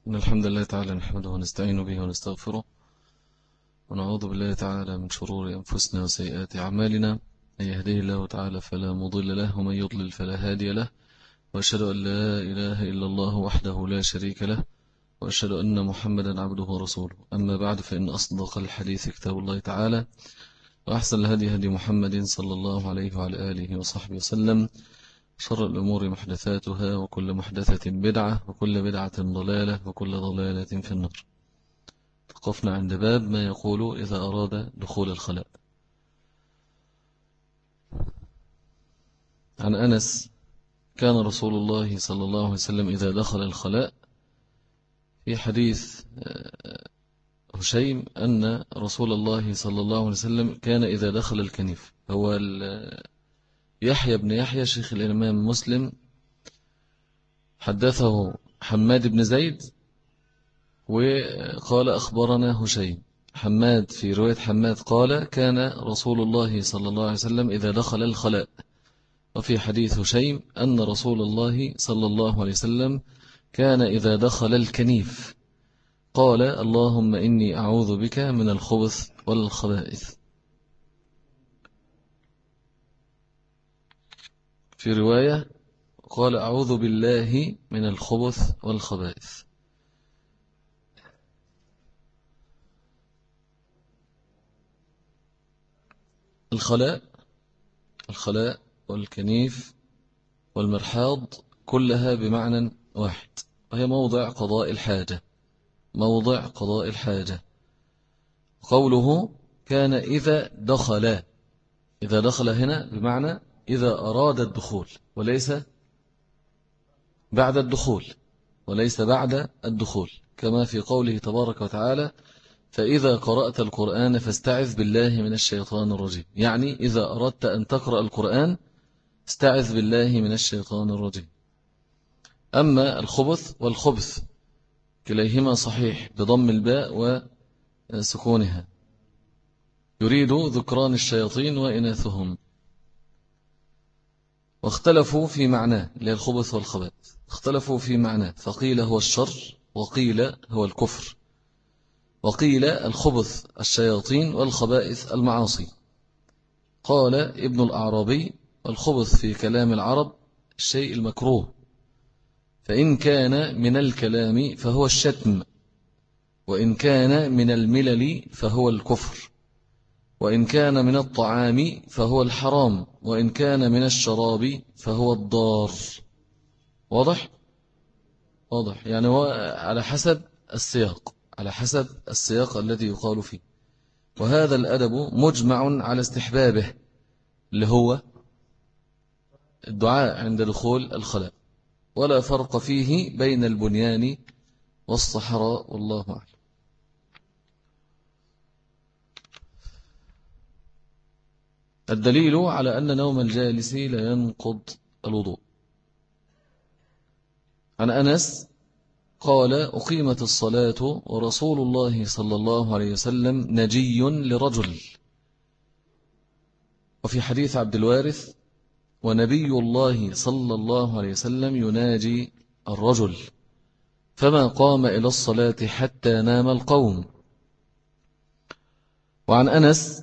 إن الحمد لله تعالى نحمده ونستعين به ونستغفره ونعوذ بالله تعالى من شرور أنفسنا وسيئات أعمالنا. من يهديه الله تعالى فلا مضل له ومن يضلل فلا هادي له، وأشهد أن لا إله إلا الله وحده لا شريك له، وأشهد أن محمدا عبده ورسوله. أما بعد، فإن أصدق الحديث كتاب الله تعالى، وأحسن الهدي هدي محمد صلى الله عليه وعلى آله وصحبه وسلم. شر الأمور محدثاتها، وكل محدثة بدعة، وكل بدعة ضلالة، وكل ضلالة في النار. وقفنا عند باب ما يقول إذا أراد دخول الخلاء. عن أنس: كان رسول الله صلى الله عليه وسلم إذا دخل الخلاء. في حديث هشيم أن رسول الله صلى الله عليه وسلم كان إذا دخل الكنيف. هو يحيى بن يحيى شيخ الإمام مسلم حدثه حماد بن زيد، وقال أخبرنا هشيم. حماد في رواية حماد قال كان رسول الله صلى الله عليه وسلم إذا دخل الخلاء. وفي حديث هشيم أن رسول الله صلى الله عليه وسلم كان إذا دخل الكنيف قال اللهم إني أعوذ بك من الخبث والخبائث. في رواية قال أعوذ بالله من الخبث والخبائث. الخلاء والكنيف والمرحاض كلها بمعنى واحد، وهي موضع قضاء الحاجة. قوله كان إذا دخل هنا بمعنى إذا أراد الدخول، وليس بعد الدخول، كما في قوله تبارك وتعالى فإذا قرأت القرآن فاستعذ بالله من الشيطان الرجيم. يعني إذا أردت أن تقرأ القرآن استعذ بالله من الشيطان الرجيم. أما الخبث والخبث كليهما صحيح بضم الباء وسكونها، يريد ذكران الشياطين وإناثهم. واختلفوا في معناه للخبث والخبائث، اختلفوا في معناه، فقيل هو الشر، وقيل هو الكفر، وقيل الخبث الشياطين والخبائث المعاصي. قال ابن الأعرابي الخبث في كلام العرب الشيء المكروه، فإن كان من الكلام فهو الشتم، وإن كان من الملل فهو الكفر، وإن كان من الطعام فهو الحرام، وإن كان من الشراب فهو الضار. واضح يعني هو على حسب السياق الذي يقال فيه. وهذا الأدب مجمع على استحبابه، اللي هو الدعاء عند دخول الخلاء، ولا فرق فيه بين البنيان والصحراء، والله أعلم. الدليل على أن نوم الجالس لا ينقض الوضوء. عن أنس قال أقيمت الصلاة ورسول الله صلى الله عليه وسلم نجي لرجل. وفي حديث عبد الوارث ونبي الله صلى الله عليه وسلم يناجي الرجل فما قام إلى الصلاة حتى نام القوم. وعن أنس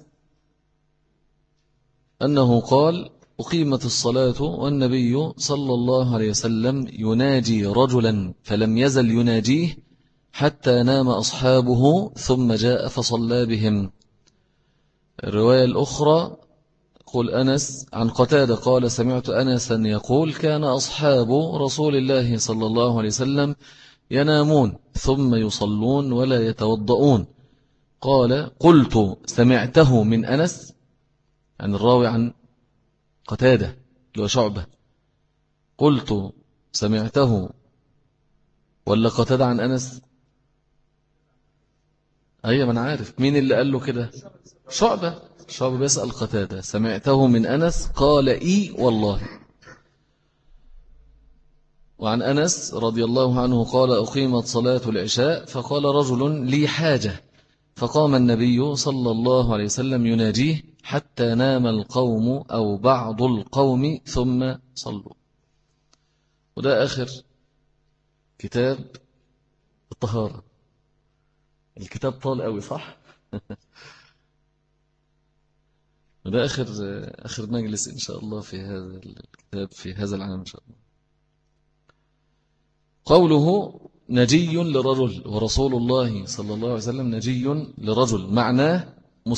أنه قال أقيمت الصلاة والنبي صلى الله عليه وسلم يناجي رجلا فلم يزل يناجيه حتى نام أصحابه ثم جاء فصلى بهم. الرواية الأخرى قل أنس عن قتادة قال سمعت أنسا يقول كان أصحاب رسول الله صلى الله عليه وسلم ينامون ثم يصلون ولا يتوضؤون. قال قلت سمعته من أنس، عن الراوي عن قتادة لو شعبة، قلت سمعته ولا قتادة عن أنس؟ أيوة، من عارف مين اللي قال له كده؟ شعبة بيسأل قتادة سمعته من أنس؟ قال إي والله. وعن أنس رضي الله عنه قال أقيمت صلاة العشاء فقال رجل لي حاجة، فقام النبي صلى الله عليه وسلم يناجيه حتى نام القوم أو بعض القوم ثم صلوا. وده آخر كتاب الطهارة. الكتاب طال قوي صح؟ وده آخر مجلس إن شاء الله في هذا الكتاب في هذا العام إن شاء الله. قوله نجي لرجل، ورسول الله صلى الله عليه وسلم نجي لرجل، معناه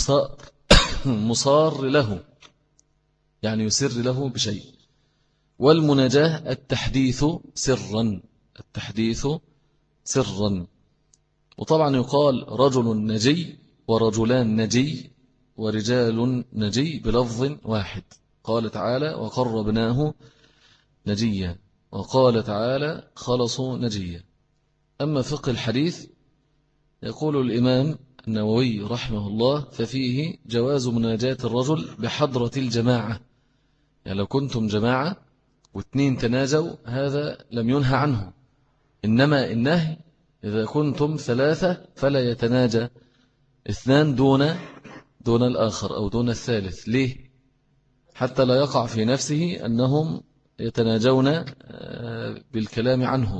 مصار له، يعني يسر له بشيء. والمناجاة التحديث سرا، التحديث سرا. وطبعا يقال رجل نجي ورجلان نجي ورجال نجي بلفظ واحد. قال تعالى وقربناه نجيا، وقال تعالى خلصوا نجيا. أما فقه الحديث يقول الإمام النووي رحمه الله ففيه جواز مناجاة الرجل بحضرة الجماعة. يعني لو كنتم جماعة واثنين تناجوا هذا لم ينهى عنه، إنما النهي إذا كنتم ثلاثة فلا يتناجى اثنان دون الآخر أو دون الثالث. ليه؟ حتى لا يقع في نفسه أنهم يتناجون بالكلام عنه.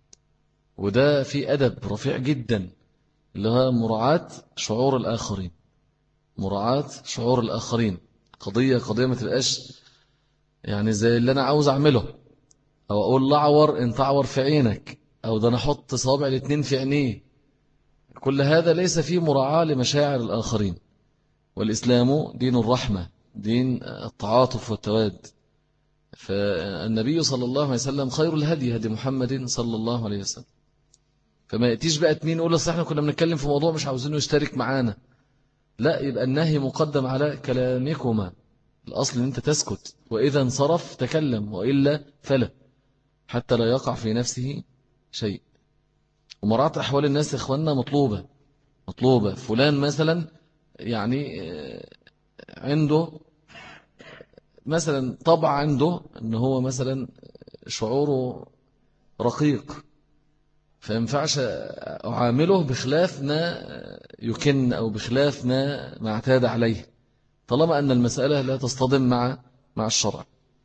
وده في أدب رفيع جدا اللي هو مراعاة شعور الآخرين، مراعاة شعور الآخرين. قضية ما تبقاش يعني زي اللي أنا عاوز أعمله، أو أقول لعور إن تعور في عينك، أو ده أنا أحط صابع الاثنين في عينيه. كل هذا ليس فيه مراعاة لمشاعر الآخرين. والإسلام دين الرحمة، دين التعاطف والتواد. فالنبي صلى الله عليه وسلم خير الهدي هدي محمد صلى الله عليه وسلم. فما يأتيش بقى اتنين يقول أصل احنا كنا بنتكلم في موضوع مش عاوزينه يشترك معانا. لا، يبقى النهي مقدم على كلامكما. الأصل ان انت تسكت، وإذا انصرف تكلم، وإلا فلا، حتى لا يقع في نفسه شيء. ومراعاة أحوال الناس إخواننا مطلوبة. فلان مثلا يعني عنده مثلا طبع عنده ان هو مثلا شعوره رقيق، فينفعش أعامله بخلاف ما يكن أو بخلاف ما اعتاد عليه، طالما أن المسألة لا تصطدم مع الشرع.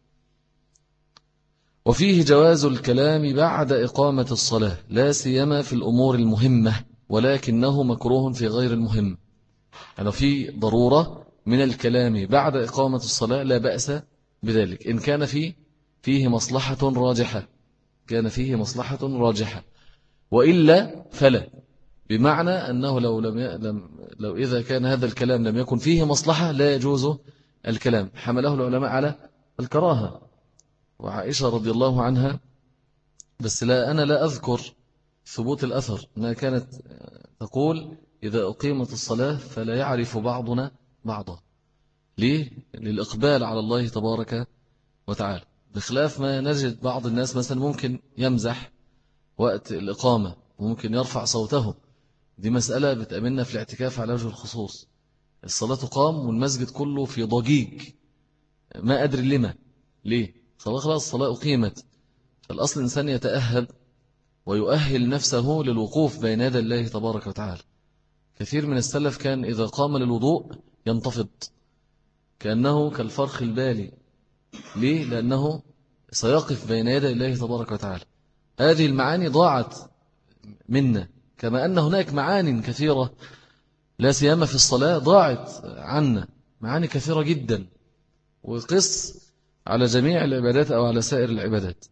وفيه جواز الكلام بعد إقامة الصلاة، لا سيما في الأمور المهمة، ولكنه مكروه في غير المهم. يعني في ضرورة من الكلام بعد إقامة الصلاة لا بأس بذلك إن كان فيه مصلحة راجحة، كان فيه مصلحة راجحة، وإلا فلا. بمعنى أنه لو إذا كان هذا الكلام لم يكن فيه مصلحة لا يجوز الكلام. حمله العلماء على الكراهة. وعائشة رضي الله عنها، بس أنا لا أذكر ثبوت الأثر، أنها كانت تقول إذا أقيمت الصلاة فلا يعرف بعضنا بعضا. ليه؟ للإقبال على الله تبارك وتعالى، بخلاف ما نجد بعض الناس مثلا ممكن يمزح وقت الإقامة وممكن يرفع صوته. دي مسألة بتأملنا في الاعتكاف على وجه الخصوص. الصلاة تقام والمسجد كله في ضجيج، ما أدري لما، ليه؟ خلاص الصلاة أقيمت. فالأصل الإنسان يتأهب ويؤهل نفسه للوقوف بين يدي الله تبارك وتعالى. كثير من السلف كان إذا قام للوضوء ينتفض كأنه كالفرخ البالي. ليه؟ لأنه سيقف بين يدي الله تبارك وتعالى. هذه المعاني ضاعت منا، كما أن هناك معاني كثيرة لا سيما في الصلاة ضاعت عنا، معاني كثيرة جدا. وقص على جميع العبادات أو على سائر العبادات.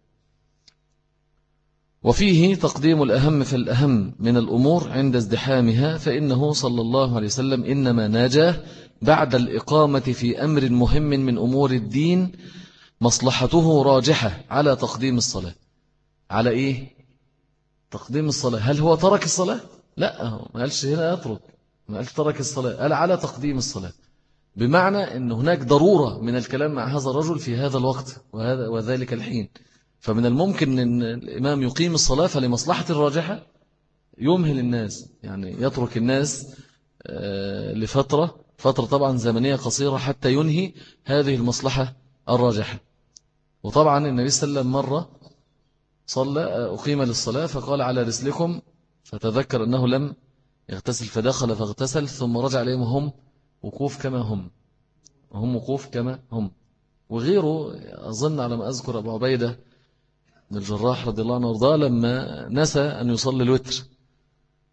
وفيه تقديم الأهم فالأهم من الأمور عند ازدحامها، فإنه صلى الله عليه وسلم إنما ناجاه بعد الإقامة في أمر مهم من أمور الدين مصلحته راجحة على تقديم الصلاة. على إيه؟ تقديم الصلاة. هل هو ترك الصلاة؟ لا، ما قالش هنا يترك، ما قالش ترك الصلاة، قال على تقديم الصلاة. بمعنى أن هناك ضرورة من الكلام مع هذا الرجل في هذا الوقت وذلك الحين. فمن الممكن أن الإمام يقيم الصلاة فلمصلحة الراجحة يمهل الناس، يعني يترك الناس لفترة طبعا زمنية قصيرة حتى ينهي هذه المصلحة الراجحة. وطبعا النبي صلى الله عليه وسلم مرة أقيم للصلاة فقال على رسلكم، فتذكر أنه لم يغتسل فدخل فاغتسل ثم رجع إليهم هم وقوف كما هم وقوف كما هم. وغيره أظن على ما أذكر أبو عبيدة بن الجراح رضي الله عنه وارضاه لما نسى أن يصلي الوتر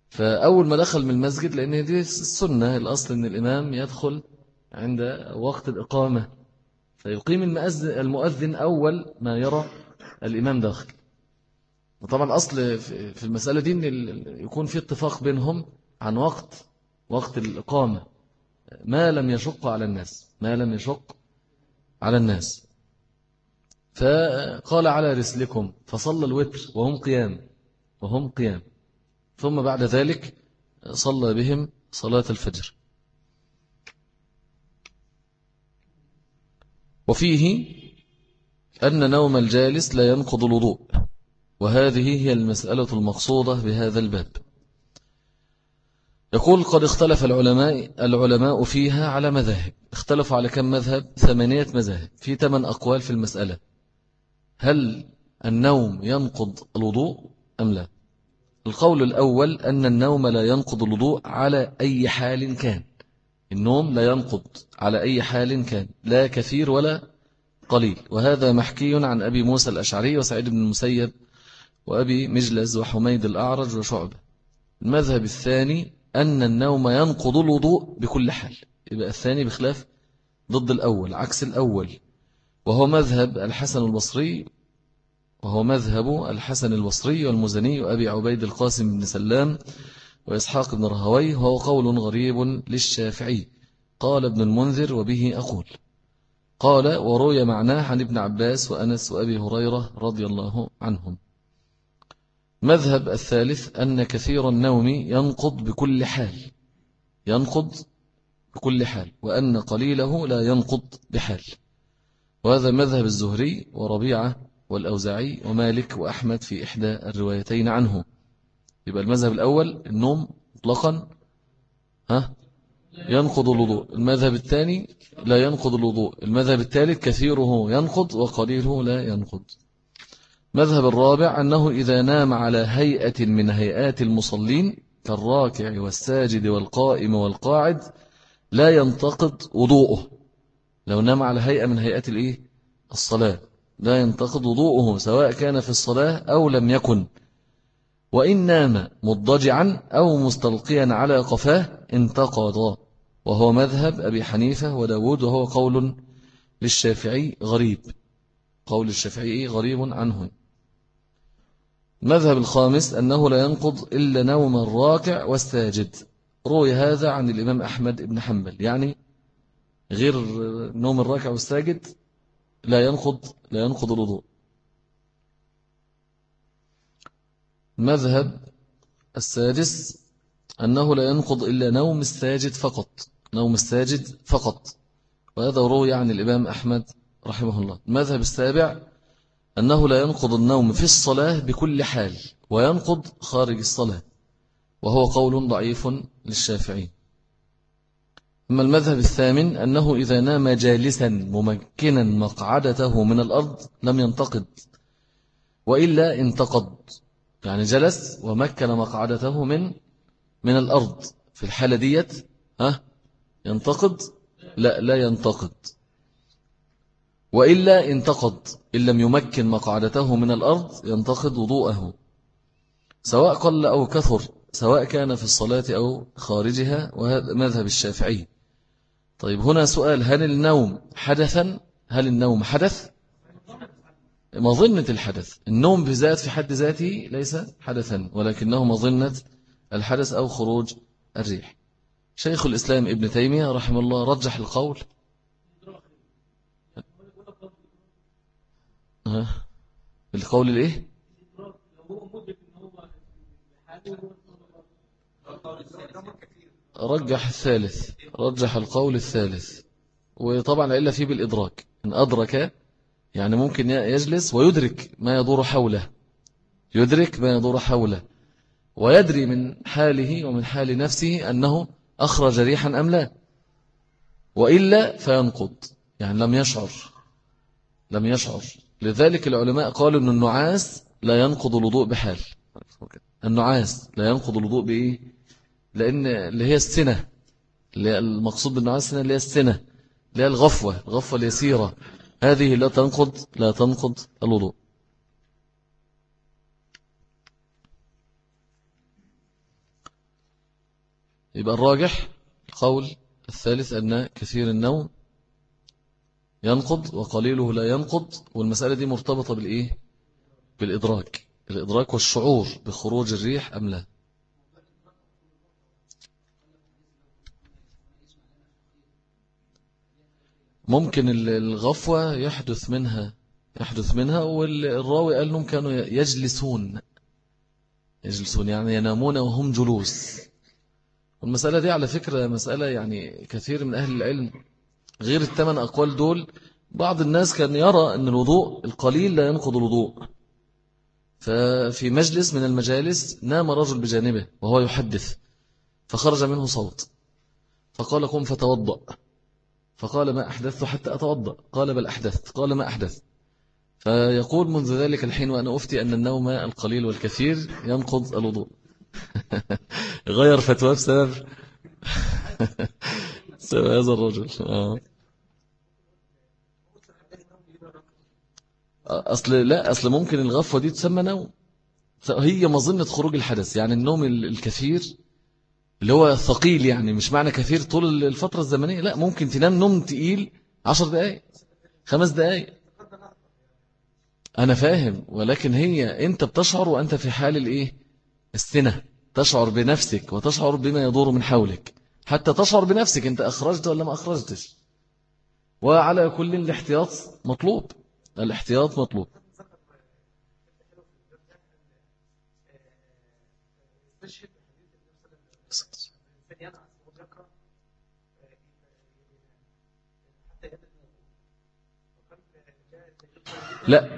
فأول ما دخل من المسجد، لأن دي السنة الأصل أن الإمام يدخل عند وقت الإقامة، فيقيم المؤذن أول ما يرى الإمام داخل. وطبعا أصل في المسألة دي أن يكون في اتفاق بينهم عن وقت الإقامة، ما لم يشق على الناس، ما لم يشق على الناس. فقال على رسلكم، فصلى الوتر وهم قيام، ثم بعد ذلك صلى بهم صلاة الفجر. وفيه أن نوم الجالس لا ينقض الوضوء، وهذه هي المسألة المقصودة بهذا الباب. يقول قد اختلف العلماء فيها على مذاهب. اختلفوا على كم مذهب؟ 8 مذاهب، في 8 أقوال في المسألة. هل النوم ينقض الوضوء أم لا؟ القول الأول أن النوم لا ينقض الوضوء على أي حال كان. النوم لا ينقض على أي حال كان، لا كثير ولا قليل. وهذا محكي عن أبي موسى الأشعري وسعيد بن المسيب وأبي مجلز وحميد الأعرج وشعبة. المذهب الثاني أن النوم ينقض الوضوء بكل حال. يبقى الثاني بخلاف ضد الأول، عكس الأول، وهو مذهب الحسن البصري والمزني وأبي عبيد القاسم بن سلام وإسحاق بن رهويه، وهو قول غريب للشافعي. قال ابن المنذر وبه أقول. قال وروي معناه عن ابن عباس وأنس وأبي هريرة رضي الله عنهم. مذهب الثالث أن كثير النوم ينقض بكل حال، وأن قليله لا ينقض بحال. وهذا مذهب الزهري وربيعة والأوزاعي ومالك وأحمد في إحدى الروايتين عنه. يبقى المذهب الأول النوم مطلقا ينقض الوضوء، المذهب الثاني لا ينقض الوضوء، المذهب الثالث كثيره ينقض وقليله لا ينقض. مذهب الرابع أنه إذا نام على هيئة من هيئات المصلين كالراكع والساجد والقائم والقاعد لا ينتقض وضوءه. لو نام على هيئة من هيئات الصلاة لا ينتقض وضوءه، سواء كان في الصلاة أو لم يكن. وإن نام مضجعا أو مستلقيا على قفاه انتقض، وهو مذهب أبي حنيفة وداود، وهو قول للشافعي غريب. قول الشافعي غريب عنه. مذهب الخامس أنه لا ينقض إلا نوم الراكع والساجد. روي هذا عن الإمام أحمد بن حنبل، يعني غير نوم الراكع والساجد لا ينقض الوضوء. مذهب السادس أنه لا ينقض إلا نوم الساجد فقط، وهذا روي عن الإمام أحمد رحمه الله. المذهب السابع أنه لا ينقض النوم في الصلاة بكل حال، وينقض خارج الصلاة، وهو قول ضعيف للشافعي. أما المذهب الثامن أنه إذا نام جالسا ممكنا مقعدته من الأرض لم ينتقض، وإلا انتقض. يعني جلس ومكن مقعدته من الأرض، في الحالة ديت ينتقض؟ لا ينتقض. وإلا انتقض إن لم يمكن مقعدته من الأرض ينتقض وضوءه، سواء قل أو كثر، سواء كان في الصلاة أو خارجها، وهذا مذهب الشافعي. طيب هنا سؤال، هل النوم حدث؟ مظنة الحدث. النوم بذات في حد ذاته ليس حدثا، ولكنه مظنة الحدث أو خروج الريح. شيخ الإسلام ابن تيمية رحمه الله رجح القول القول الإيه؟ رجح القول الثالث. وطبعا إلا فيه بالإدراك، إن أدرك يعني ممكن يجلس ويدرك ما يدور حوله، ويدري من حاله ومن حال نفسه أنه أخرج ريحا أم لا، وإلا فينقض، يعني لم يشعر. لذلك العلماء قالوا أن النعاس لا ينقض الوضوء بحال. النعاس لا ينقض الوضوء بإيه؟ لأن اللي هي السنة، اللي المقصود بالنعاس اللي هي السنة، اللي هي الغفوة اليسيرة، هذه لا تنقض الوضوء. يبقى الراجح القول الثالث أن كثير النوم ينقض وقليله لا ينقض، والمسألة دي مرتبطة بالإيه؟ بالإدراك، الإدراك والشعور بخروج الريح أم لا. ممكن الغفوة يحدث منها والراوي قال لهم كانوا يجلسون يعني ينامون وهم جلوس. والمسألة دي على فكرة مسألة يعني كثير من أهل العلم غير الثمان أقوال دول، بعض الناس كان يرى أن الوضوء القليل لا ينقض الوضوء. ففي مجلس من المجالس نام رجل بجانبه وهو يحدث، فخرج منه صوت، فقال قم فتوضأ، فقال ما أحدثت حتى أتوضأ، قال بل أحدثت، قال ما أحدث. فيقول منذ ذلك الحين وأنا أفتي أن النوم القليل والكثير ينقض الوضوء. غير فتوى بسبب هذا الرجل. أصل ممكن الغفوة دي تسمى نوم، هي مظنة خروج الحدث، يعني النوم الكثير اللي هو ثقيل، يعني مش معنى كثير طول الفترة الزمنية، لا ممكن تنام نوم تقيل 10 دقائق 5 دقائق. أنا فاهم، ولكن هي أنت بتشعر وأنت في حال الإيه؟ السنة، تشعر بنفسك وتشعر بما يدور من حولك، حتى تشعر بنفسك أنت أخرجت ولا ما أخرجتش. وعلى كل الاحتياط مطلوب، الاحتياط مطلوب. لا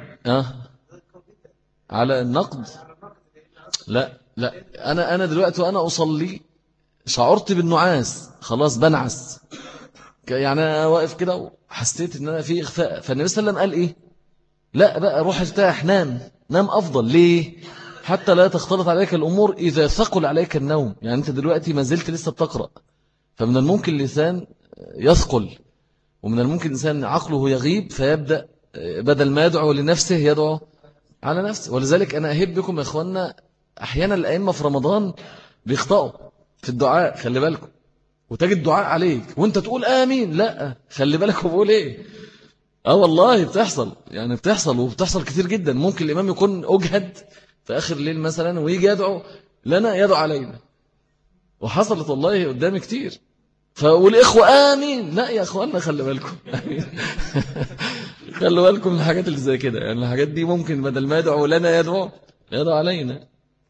على النقد، لا أنا دلوقتي وأنا أصلي شعرت بالنعاس، خلاص بنعس، يعني أنا واقف كده وحسيت إن أنا في إخفاء، فالنبي صلى الله عليه وسلم قال إيه؟ لا بقى روح ارتاح، نام أفضل. ليه؟ حتى لا تختلط عليك الأمور إذا ثقل عليك النوم. يعني أنت دلوقتي ما زلت لسه بتقرأ، فمن الممكن اللسان يثقل، ومن الممكن الإنسان عقله يغيب، فيبدأ بدل ما يدعو لنفسه يدعو على نفسه. ولذلك أنا أهب بكم يا أخوانا، أحيانا الأئمة في رمضان بيخطئوا في الدعاء، خلي بالكم، وتجد دعاء عليك وانت تقول آمين، لا خلي بالك بقول إيه. والله بتحصل، يعني بتحصل وبتحصل كتير جدا. ممكن الإمام يكون أجهد في آخر الليل مثلا ويجي يدعو لنا يدعو علينا، وحصلت والله قدامي كتير. والإخوة آمين، لا يا أخوانا خلي بالكم خلوا بالكم من الحاجات اللي زي كده، يعني الحاجات دي ممكن بدل ما يدعو لنا يدعو علينا.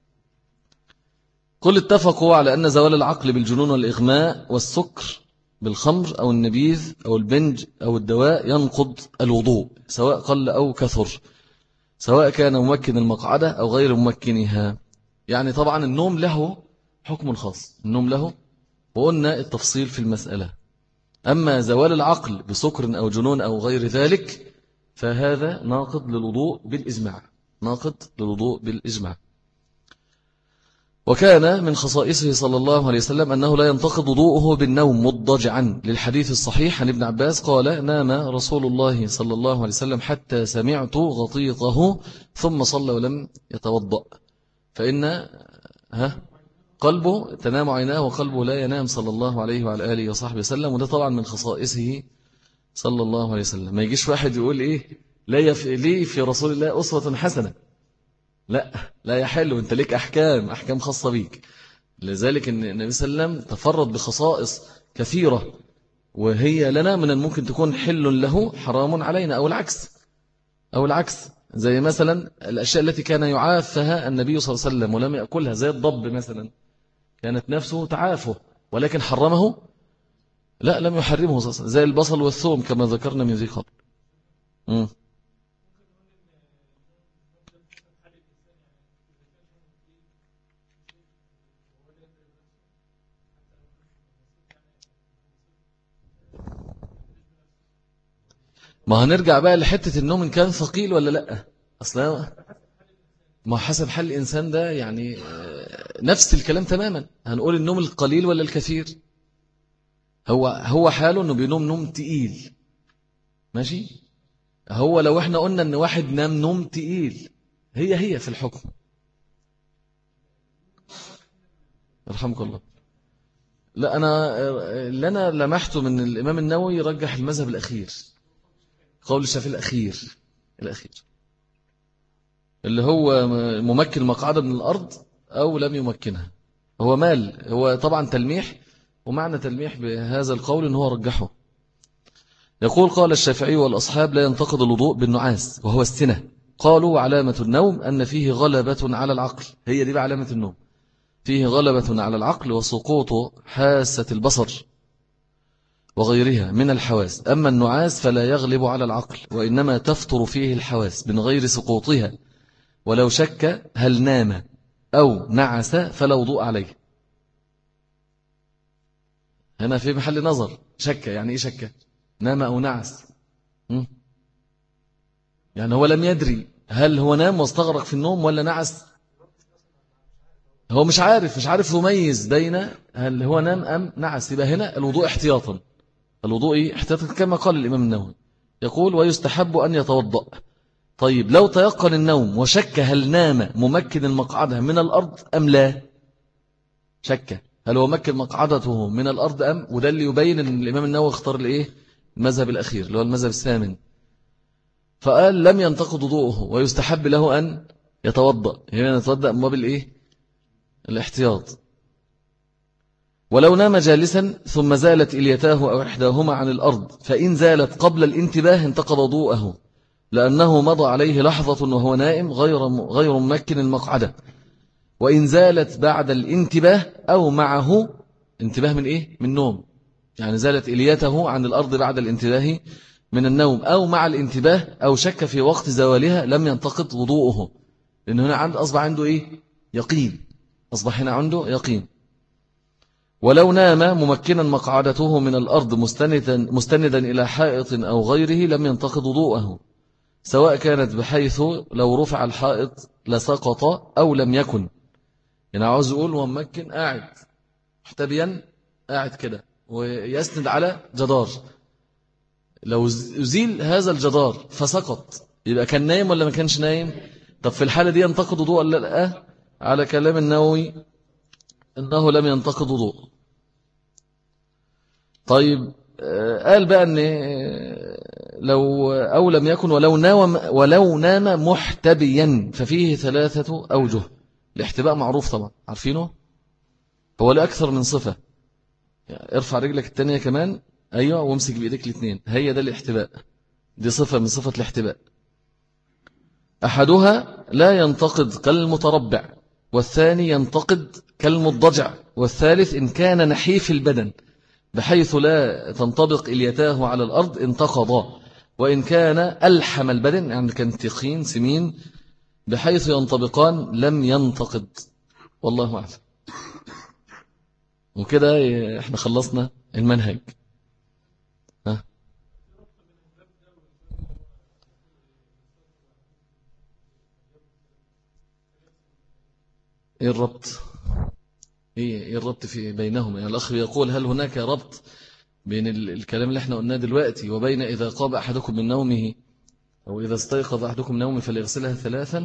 كل اتفقوا على أن زوال العقل بالجنون والإغماء والسكر بالخمر أو النبيذ أو البنج أو الدواء ينقض الوضوء، سواء قل أو كثر، سواء كان ممكن المقعدة أو غير ممكنها. يعني طبعا النوم له حكم خاص، النوم له، وقلنا التفصيل في المسألة. أما زوال العقل بسكر أو جنون أو غير ذلك فهذا ناقض للوضوء بالإجماع، ناقض للوضوء بالإجماع. وكان من خصائصه صلى الله عليه وسلم أنه لا ينتقض وضوءه بالنوم مضجعا، للحديث الصحيح عن ابن عباس قال نام رسول الله صلى الله عليه وسلم حتى سمعت غطيطه ثم صلى ولم يتوضأ، فإن قلبه تنام عيناه وقلبه لا ينام صلى الله عليه وعلى آله وصحبه وسلم. وده طبعا من خصائصه صلى الله عليه وسلم. ما يجيش واحد يقول إيه ليه في رسول الله أسوة حسنة، لا يحل، وانت ليك أحكام خاصة بيك. لذلك النبي صلى الله عليه وسلم تفرد بخصائص كثيرة، وهي لنا من الممكن تكون حل له حرام علينا، أو العكس زي مثلا الأشياء التي كان يعافها النبي صلى الله عليه وسلم ولم يأكلها، زي الضب مثلا، كانت نفسه تعافه ولكن حرمه، لا لم يحرمه صلى الله عليه وسلم، زي البصل والثوم كما ذكرنا من ذي قبل. ما هنرجع بقى لحتة النوم إن كان ثقيل ولا لا. أصلا ما حسب حال الإنسان ده، يعني نفس الكلام تماما. هنقول النوم القليل ولا الكثير، هو حاله أنه بينوم نوم تقيل، ماشي. هو لو احنا قلنا أن واحد نام نوم تقيل، هي في الحكم. رحمك الله. لا، اللي أنا لمحته من الإمام النووي يرجح المذهب الأخير، قول الشافعي الأخير اللي هو ممكن مقعدة من الأرض أو لم يمكنها. هو طبعا تلميح، ومعنى تلميح بهذا القول إن هو رجحه. يقول قال الشافعي والأصحاب لا ينتقد الوضوء بالنعاس وهو السنة. قالوا علامة النوم أن فيه غلبة على العقل، هي دي بقى علامة النوم، فيه غلبة على العقل وسقوط حاسة البصر وغيرها من الحواس. أما النعاس فلا يغلب على العقل، وإنما تفتر فيه الحواس من غير سقوطها. ولو شك هل نام أو نعس فلا وضوء عليه. هنا في محل نظر، شك يعني إيه شك؟ نام أو نعس، يعني هو لم يدري هل هو نام واستغرق في النوم ولا نعس. هو مش عارف يميز بين هل هو نام أم نعس. يبقى هنا الوضوء احتياطا، الوضوء احتياطا كما قال الإمام النووي. يقول ويستحب أن يتوضأ. طيب لو تيقن النوم وشك هل نام ممكن المقعدة من الأرض أم لا، شك هل هو مكن مقعدته من الأرض أم، وده اللي يبين أن الإمام النووي اختار المذهب الأخير اللي هو المذهب الثامن. فقال لم ينتقض وضوءه ويستحب له أن يتوضأ. هنا نتوضأ ما الاحتياط. ولو نام جالسا ثم زالت إليتاه أو إحداهما عن الأرض، فإن زالت قبل الانتباه انتقض وضوءه، لأنه مضى عليه لحظة وهو نائم غير ممكن المقعدة. وإن زالت بعد الانتباه أو معه، انتباه من نوم، يعني زالت إليته عن الأرض بعد الانتباه من النوم أو مع الانتباه أو شك في وقت زوالها، لم ينتقض وضوءه. لأن هنا أصبح عنده يقين، أصبح هنا عنده يقين. ولو نام ممكنا مقعدته من الأرض مستندا إلى حائط أو غيره لم ينتقض وضوءه، سواء كانت بحيث لو رفع الحائط لسقط أو لم يكن. يعني عاوز يقول وممكن قاعد محتبيا، قاعد كده ويسند على جدار، لو يزيل هذا الجدار فسقط، يبقى كان نايم ولا ما كانش نايم؟ طب في الحالة دي ينتقد وضوء ولا لا؟ على كلام النووي أنه لم ينتقد وضوء. طيب قال بقى أن لو أو لم يكن ولو نام محتبيا ففيه 3 أوجه. الاحتباء معروف طبعا عارفينه، هو لأكثر من صفة. يعني ارفع رجلك التانية كمان، أيوة، وامسك بإيديك الاثنين، هي ده الاحتباء، دي صفة من صفة الاحتباء. أحدها لا ينتقد كالمتربع، والثاني ينتقد كالمضجع، والثالث إن كان نحيف البدن بحيث لا تنطبق إليتاه على الأرض انتقضا، وإن كان ألحم البدن يعني كان تخين سمين بحيث ينطبقان لم ينتقد. والله أعلم. وكده احنا خلصنا المنهج. ها؟ ايه الربط؟ ايه الربط في بينهما؟ يعني الأخ يقول هل هناك ربط بين الكلام اللي احنا قلناه دلوقتي وبين إذا قام أحدكم من نومه أو إذا استيقظ أحدكم من نومه فليغسلها 3؟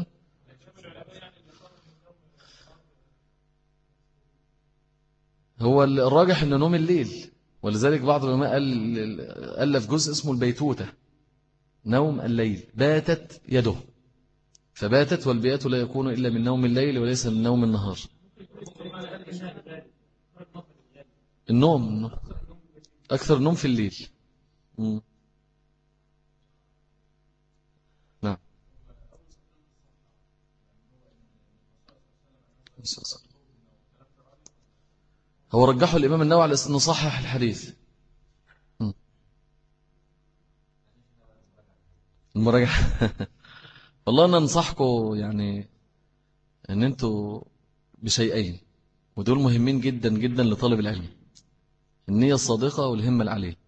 هو الراجح أنه نوم الليل، ولذلك بعض العلماء ألف جزء اسمه البيتوتة، نوم الليل، باتت يده، فباتت والبيات لا يكون إلا من نوم الليل وليس من نوم النهار. النوم أكثر نوم في الليل. نعم. هو رجحه الإمام النووي على أنه صحح الحديث. المراجعة والله أنا أنصحكم يعني أن أنتوا بشيئين، ودول مهمين جدا جدا لطالب العلم: النية الصادقة والهمة العالية.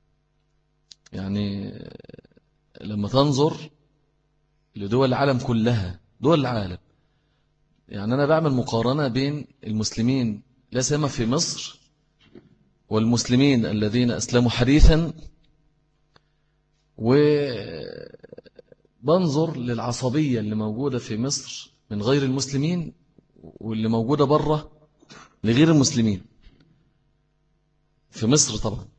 يعني لما تنظر لدول العالم كلها، دول العالم، يعني أنا بعمل مقارنة بين المسلمين لا سيما في مصر والمسلمين الذين أسلموا حديثا، وبنظر للعصبية اللي موجودة في مصر من غير المسلمين واللي موجودة بره لغير المسلمين. في مصر طبعا.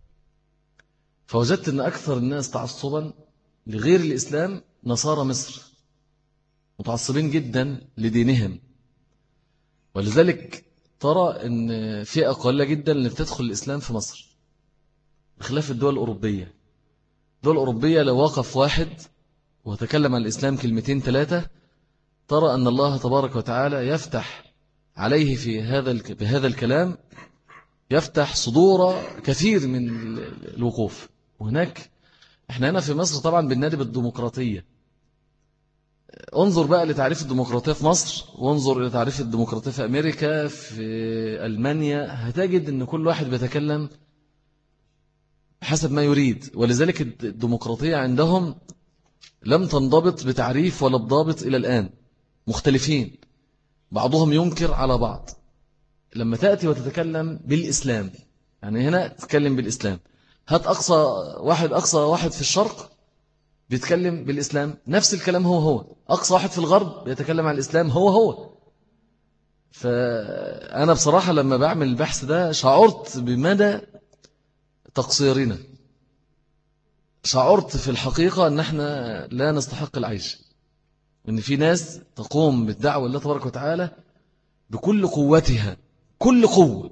فوجدت أن أكثر الناس تعصبا لغير الإسلام نصارى مصر، متعصبين جدا لدينهم. ولذلك ترى أن فئة قليلة جدا اللي بتدخل الإسلام في مصر، بخلاف الدول الأوروبية. الدول الأوروبية لو وقف واحد وتكلم عن الإسلام كلمتين ثلاثة، ترى أن الله تبارك وتعالى يفتح عليه بهذا الكلام، يفتح صدور كثير من الوقوف. وهناك احنا هنا في مصر طبعا بننادي بالديمقراطية. انظر بقى لتعريف الديمقراطية في مصر، وانظر إلى تعريف الديمقراطية في أمريكا، في ألمانيا، هتجد أن كل واحد بيتكلم حسب ما يريد. ولذلك الديمقراطية عندهم لم تنضبط بتعريف ولا بضابط إلى الآن، مختلفين، بعضهم ينكر على بعض. لما تأتي وتتكلم بالإسلام، يعني هنا تتكلم بالإسلام، هات أقصى واحد في الشرق بيتكلم بالإسلام نفس الكلام، هو أقصى واحد في الغرب بيتكلم عن الإسلام هو. فأنا بصراحة لما بعمل البحث ده شعرت بمدى تقصيرنا، شعرت في الحقيقة أن احنا لا نستحق العيش، أن في ناس تقوم بالدعوة الله تبارك وتعالى بكل قوتها، كل قوة.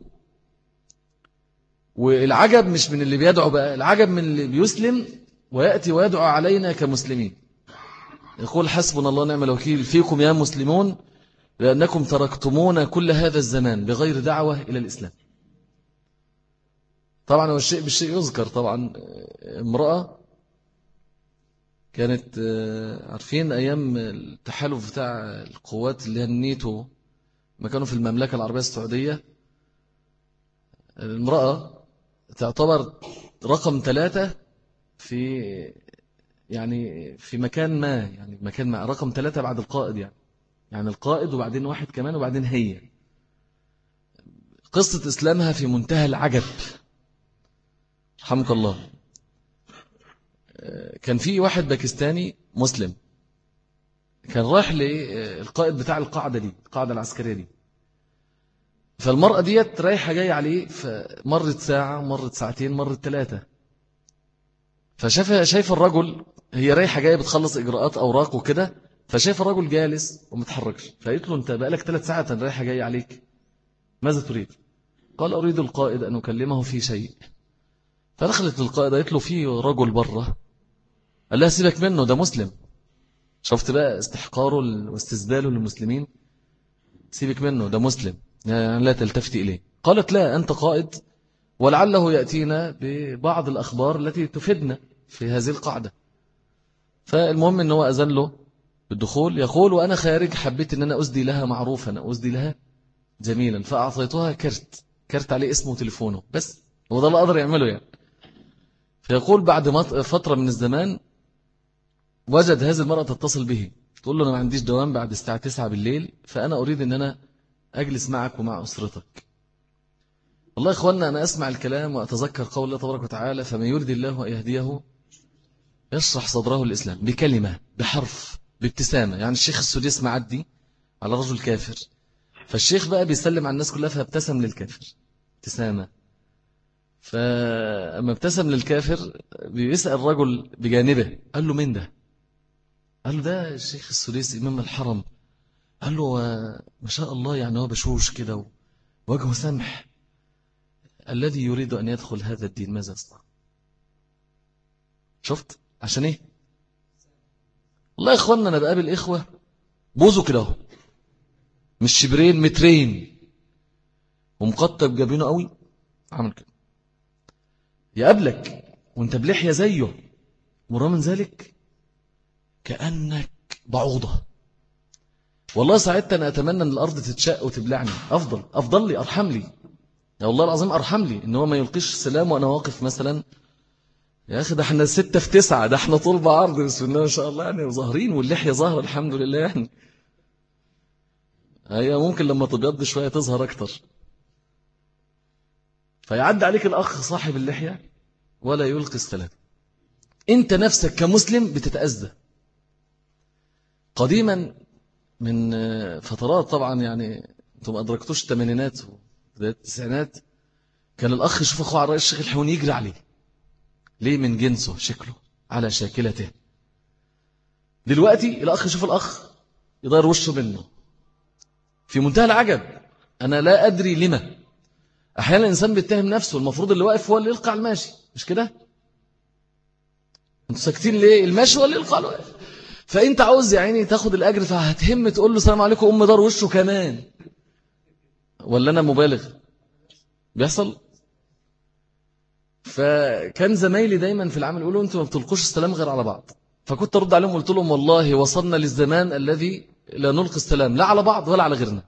والعجب مش من اللي بيدعو بقى، العجب من اللي بيسلم ويأتي ويدعو علينا كمسلمين. يقول حسبنا الله ونعم الوكيل فيكم يا مسلمون لأنكم تركتمون كل هذا الزمان بغير دعوة إلى الإسلام. طبعا هو الشيء بالشيء يذكر. طبعا امرأة كانت، عارفين أيام التحالف بتاع القوات اللي هي النيتو ما كانوا في المملكة العربية السعودية، المرأة تعتبر رقم 3 في مكان ما، يعني مكان ما رقم 3 بعد القائد، يعني القائد وبعدين واحد كمان وبعدين هي. قصة إسلامها في منتهى العجب، رحمك الله. كان في واحد باكستاني مسلم كان رايح للقائد بتاع القاعدة دي، القاعدة العسكرية دي. فالمرأة ديت رايحة جاية عليه، فمرت ساعة، مرت ساعتين، مرت 3. فشايف الرجل، هي رايحة جاية بتخلص إجراءات أوراق وكده، فشايف الرجل جالس ومتحركش. فقلت له أنت بقالك 3 ساعات رايحة جاية عليك، ماذا تريد؟ قال أريد القائد أن أكلمه في شيء. فدخلت للقائد قالت له في رجل بره. قال لها سيبك منه، ده مسلم. شفت بقى استحقاره واستزباله للمسلمين؟ سيبك منه، ده مسلم، يعني لا تلتفتي إليه. قالت لا، أنت قائد ولعله يأتينا ببعض الأخبار التي تفيدنا في هذه القاعدة. فالمهم أنه أذن له بالدخول. يقول وأنا خارج حبيت أن أنا أسدي لها معروفا، أسدي لها جميلا، فأعطيتها كرت عليه اسمه وتليفونه، بس هو ده اللي أقدر يعمله يعني. فيقول بعد فترة من الزمان وجد هذه المرأة تتصل به، تقول له أنا ما عنديش دوام بعد الساعة 9 بالليل، فأنا أريد أن أنا أجلس معك ومع أسرتك. والله يا إخواننا أنا أسمع الكلام وأتذكر قول الله تبارك وتعالى فمن يريد الله أن يهديه يشرح صدره الإسلام، بكلمة، بحرف، بابتسامة. يعني الشيخ السديس معدي على رجل كافر، فالشيخ بقى بيسلم على الناس كلها، فابتسم للكافر ابتسامة. فأما ابتسم للكافر بيسأل الرجل بجانبه، قال له مين ده؟ قال له ده الشيخ السديس إمام الحرم. قال له ما شاء الله، يعني هو بشوش كده ووجهه سمح، الذي يريد أن يدخل هذا الدين ماذا يصنع؟ شفت عشان إيه؟ والله يا إخواننا أنا بقابل إخوة بوزوا كده، مش شبرين مترين ومقطب جابينه قوي، عمل كده يقابلك وانت بلحية زيه، مرة من ذلك كأنك بعوضة. والله ساعتها أنا أتمنى أن الأرض تتشق وتبلعني، أفضل لي، أرحم لي، يا والله العظيم أرحم لي، إن هو ما يلقيش السلام وأنا واقف مثلا. يا أخي ده احنا 6 في 9، ده احنا طول بعرض بسم الله ما شاء الله يعني، وظاهرين واللحية ظاهرة الحمد لله يعني. هي ممكن لما تبيض شوية تظهر أكتر. فيعد عليك الأخ صاحب اللحية ولا يلقي السلام، أنت نفسك كمسلم بتتأذى. قديما من فترات طبعا، يعني أنتم أدركتوش الثمانينات وبداية التسعينات، كان الأخ يشوف أخوه على رأي الشيخ الحيواني يجري عليه. ليه؟ من جنسه، شكله، على شاكلته. دلوقتي الأخ يشوف الأخ يضير وشه منه في منتهى العجب. أنا لا أدري لما. أحيانا الإنسان بيتهم نفسه، المفروض اللي واقف هو اللي يلقى على الماشي، مش كده؟ أنتوا ساكتين ليه؟ الماشي هو اللي يلقى على الواقف. فأنت عاوز يا عيني تاخد الأجر، فهتهم تقول له السلام عليكم، أم دار وشه كمان. ولا أنا مبالغ؟ بيحصل. فكان زمايلي دايما في العمل يقولوا أنتوا ما بتلقوش السلام غير على بعض. فكنت أرد عليهم قلت لهم والله وصلنا للزمان الذي لا نلقي السلام لا على بعض ولا على غيرنا.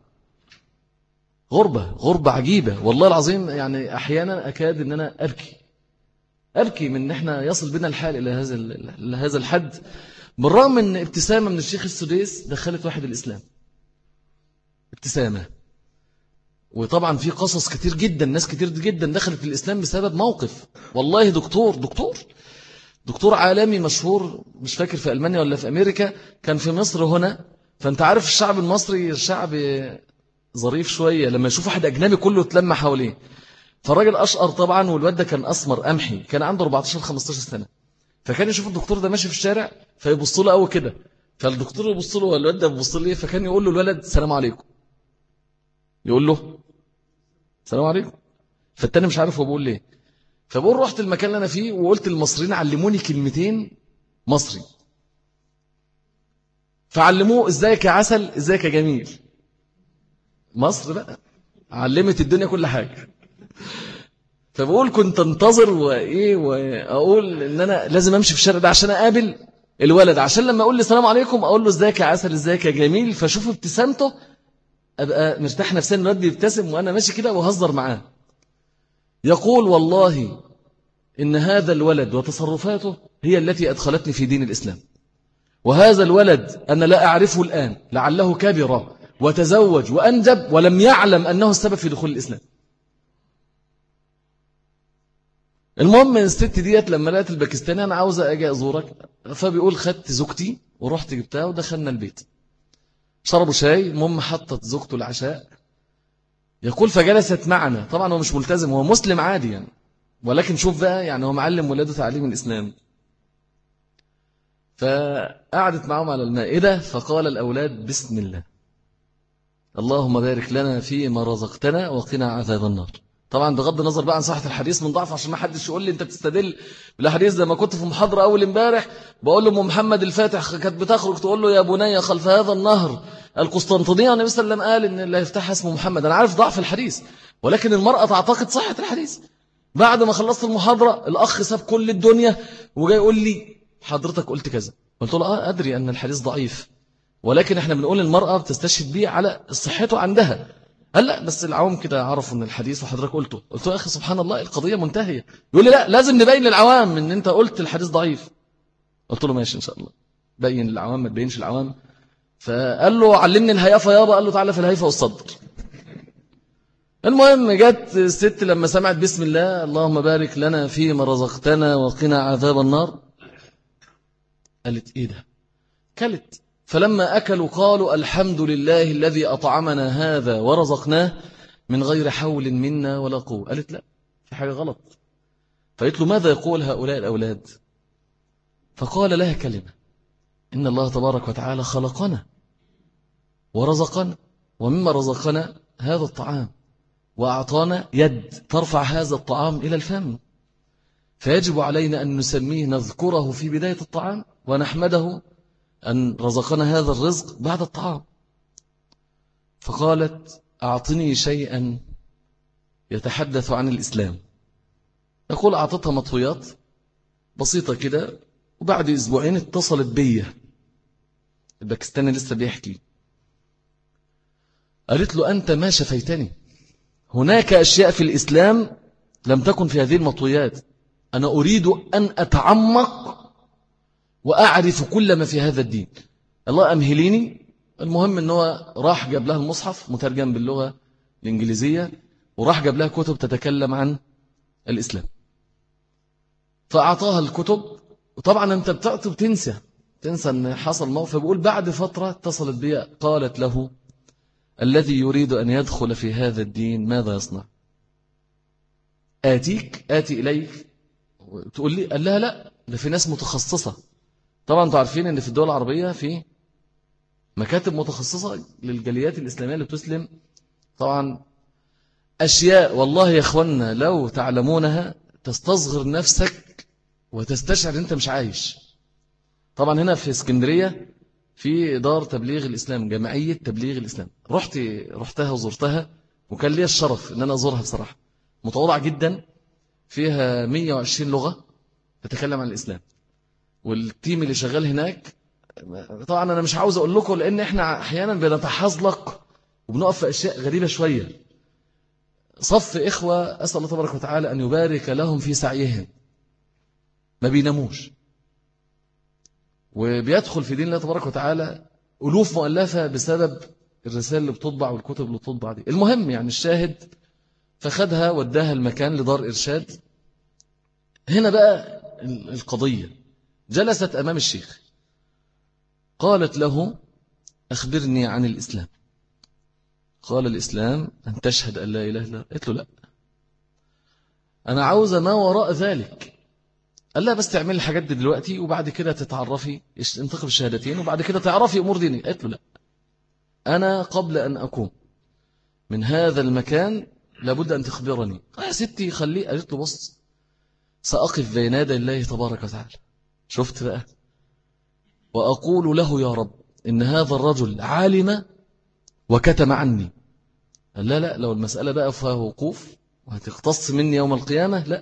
غربة عجيبة والله العظيم. يعني أحيانا أكاد أن أنا أبكي من أن احنا يصل بنا الحال إلى هذا الحد، بالرغم من ابتسامة من الشيخ السديس دخلت واحد الإسلام. ابتسامة. وطبعا في قصص كتير جدا، ناس كتير جدا دخلت الإسلام بسبب موقف. والله دكتور عالمي مشهور، مش فاكر في ألمانيا ولا في أمريكا، كان في مصر هنا. فأنت عارف الشعب المصري شعب ظريف شوية، لما يشوف واحد أجنبي كله يتلم حواليه. فالراجل أشقر طبعا، والواد ده كان أسمر قمحي، كان عنده 14-15 سنة. فكان يشوف الدكتور ده ماشي في الشارع فيبص له قوي كده، فالدكتور يبص له والواد ده يبص له، فكان يقول له الولد السلام عليكم، يقول له السلام عليكم. فالتاني مش عارف هو بيقول ليه. فبقول رحت المكان اللي أنا فيه وقلت المصريين علموني كلمتين مصري، فعلموه ازيك يا عسل، ازيك يا جميل. مصر بقى علمت الدنيا كل حاجة. فبقول كنت انتظر واقول ان انا لازم امشي في الشارع ده عشان اقابل الولد، عشان لما اقول لي السلام عليكم اقول له ازيك يا عسل، ازيك يا جميل، فاشوف ابتسامته ابقى مرتاح نفسيا. الولد يبتسم وانا ماشي كده وهزر معاه. يقول والله ان هذا الولد وتصرفاته هي التي ادخلتني في دين الاسلام، وهذا الولد انا لا اعرفه الان، لعله كبر وتزوج وانجب ولم يعلم انه السبب في دخول الاسلام. المهم الست ديت لما لقت الباكستاني انا عاوزه اجي ازورك، فبيقول خدت زوجتي ورحت جبتها ودخلنا البيت، شربوا شاي. المهم حطت زوجته العشاء. يقول فجلست معنا، طبعا هو مش ملتزم، هو مسلم عادي يعني، ولكن شوف بقى يعني هو معلم ولاده تعليم الاسلام. فقعدت معهم على المائده، فقال الاولاد بسم الله، اللهم بارك لنا فيما رزقتنا وقنا عذاب النار. طبعا بغض النظر بقى عن صحة الحديث من ضعف، عشان ما حدش يقول لي انت بتستدل بالحديث. زي ما كنت في محاضرة اول امبارح بقول له محمد الفاتح كانت بتخرج تقول له يا بني خلف هذا النهر القسطنطينية النبي صلى الله عليه وسلم قال ان اللي يفتحها اسمه محمد. انا عارف ضعف الحديث، ولكن المرأة تعتقد صحة الحديث. بعد ما خلصت المحاضرة الأخ ساب كل الدنيا وجاي يقول لي حضرتك قلت كذا. قلت له أدري أن الحديث ضعيف، ولكن احنا بنقول المرأة بتستشهد بيه على صحته عندها. قال لا بس العوام كده عرفوا ان الحديث وحضرتك قلته. قلت له يا أخي سبحان الله القضية منتهية. يقول لي لا لازم نبين للعوام ان انت قلت الحديث ضعيف. قلت له ماشي ان شاء الله، بين للعوام ما تبينش العوام. فقال له علمني الهيافة يابا، قال له تعالى في الهيفة والصدر. المهم جت الست لما سمعت بسم الله اللهم بارك لنا فيما رزقتنا وقنا عذاب النار، قالت ايه ده؟ كلت. فلما أكلوا قالوا الحمد لله الذي أطعمنا هذا ورزقناه من غير حول منا ولا قوة. قالت لا في حاجة غلط. فقالت له ماذا يقول هؤلاء الأولاد؟ فقال لها كلمة، إن الله تبارك وتعالى خلقنا ورزقنا، ومما رزقنا هذا الطعام، وأعطانا يد ترفع هذا الطعام إلى الفم، فيجب علينا أن نسميه نذكره في بداية الطعام ونحمده أن رزقنا هذا الرزق بعد الطعام. فقالت أعطني شيئا يتحدث عن الإسلام. يقول أعطتها مطويات بسيطة كده، وبعد أسبوعين اتصلت بي، الباكستاني لسه بيحكي، قالت له أنت ما شفيتني، هناك أشياء في الإسلام لم تكن في هذه المطويات، أنا أريد أن أتعمق وأعرف كل ما في هذا الدين، الله أمهليني. المهم أنه راح جاب لها المصحف مترجم باللغة الإنجليزية، وراح جاب لها كتب تتكلم عن الإسلام، فأعطاها الكتب. وطبعا أنت بتعطي وتنسى أن حصل موقف. فبقول بعد فترة اتصلت بي قالت له الذي يريد أن يدخل في هذا الدين ماذا يصنع؟ آتي إليك تقول لي. قال لها لا، ده في ناس متخصصة. طبعا انتوا عارفين ان في الدول العربية في مكاتب متخصصة للجاليات الإسلامية اللي بتسلم طبعا أشياء، والله يا أخوانا لو تعلمونها تستصغر نفسك وتستشعر أنت مش عايش. طبعا هنا في اسكندرية في دار تبليغ الإسلام، جمعية تبليغ الإسلام، رحتها وزرتها، وكان لي الشرف أن أنا أزورها بصراحة. متواضعة جدا، فيها 120 لغة تتكلم عن الإسلام، والتيم اللي شغال هناك طبعا أنا مش عاوز أقول لكم لأن إحنا أحيانا بنتحزلق وبنقف في أشياء غريبة شوية. صف إخوة أسأل الله تبارك وتعالى أن يبارك لهم في سعيهم، ما بيناموش، وبيدخل في دين الله تبارك وتعالى ألوف مؤلفة بسبب الرسائل اللي بتطبع والكتب اللي بتطبع دي. المهم يعني الشاهد، فخدها وداها المكان لدار إرشاد. هنا بقى القضية، جلست أمام الشيخ، قالت له أخبرني عن الإسلام. قال الإسلام أن تشهد أن لا إله إلا الله. قلت له لا، أنا عاوزة ما وراء ذلك. قال لا بس تعمل الحاجات دي دلوقتي وبعد كده تتعرفي، انتقل الشهادتين وبعد كده تعرفي أمور ديني. قلت له لا، أنا قبل أن أكون من هذا المكان لابد أن تخبرني. يا ستي خليه. قالت له بص، سأقف بين يدي الله تبارك وتعالى، شفت بقى، وأقول له يا رب إن هذا الرجل عالم وكتم عني. قال لا لا، لو المسألة بقى فيها وقوف وهتختص مني يوم القيامة لا.